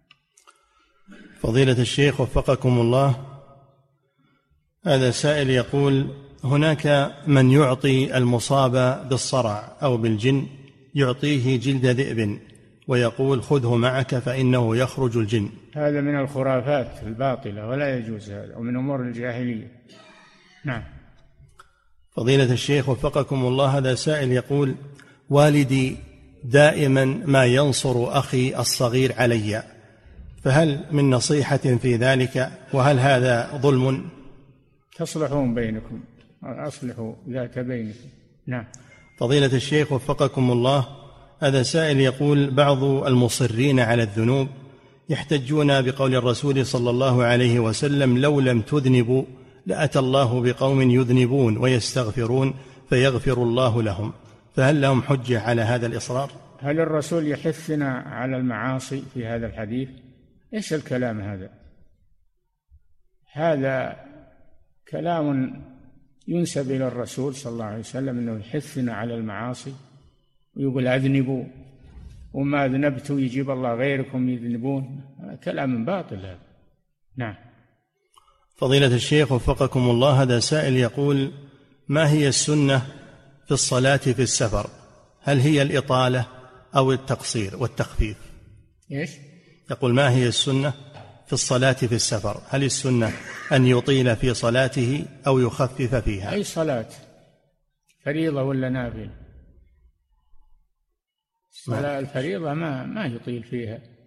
فضيلة الشيخ وفقكم الله، هذا سائل يقول: هناك من يعطي المصاب بالصرع أو بالجن يعطيه جلد ذئب ويقول: خذه معك فإنه يخرج الجن. هذا من الخرافات الباطلة ولا يجوز هذا، ومن أمور الجاهلية. نعم. فضيلة الشيخ وفقكم الله، هذا سائل يقول: والدي دائما ما ينصر أخي الصغير علي، فهل من نصيحة في ذلك؟ وهل هذا ظلم؟ تصلحون بينكم، أصلحوا ذات بينكم. نعم. فضيلة الشيخ وفقكم الله، هذا سائل يقول: بعض المصرين على الذنوب يحتجون بقول الرسول صلى الله عليه وسلم: لو لم تذنبوا لأتى الله بقوم يذنبون ويستغفرون فيغفر الله لهم، فهل لهم حجة على هذا الإصرار؟ هل الرسول يحثنا على المعاصي في هذا الحديث؟ إيش الكلام هذا؟ هذا كلام ينسب إلى الرسول صلى الله عليه وسلم، أنه يحثنا على المعاصي ويقول أذنبوا، وما أذنبتوا يجيب الله غيركم يذنبون. كلام باطل هذا. نعم. فضيلة الشيخ وفقكم الله، هذا سائل يقول: ما هي السنة في الصلاة في السفر؟ هل هي الإطالة أو التقصير والتخفيف؟ إيش؟ يقول: ما هي السنة في الصلاة في السفر؟ هل السنة أن يطيل في صلاته أو يخفف فيها؟ أي صلاة، فريضة ولا نافلة؟ الصلاة الفريضة ما يطيل فيها،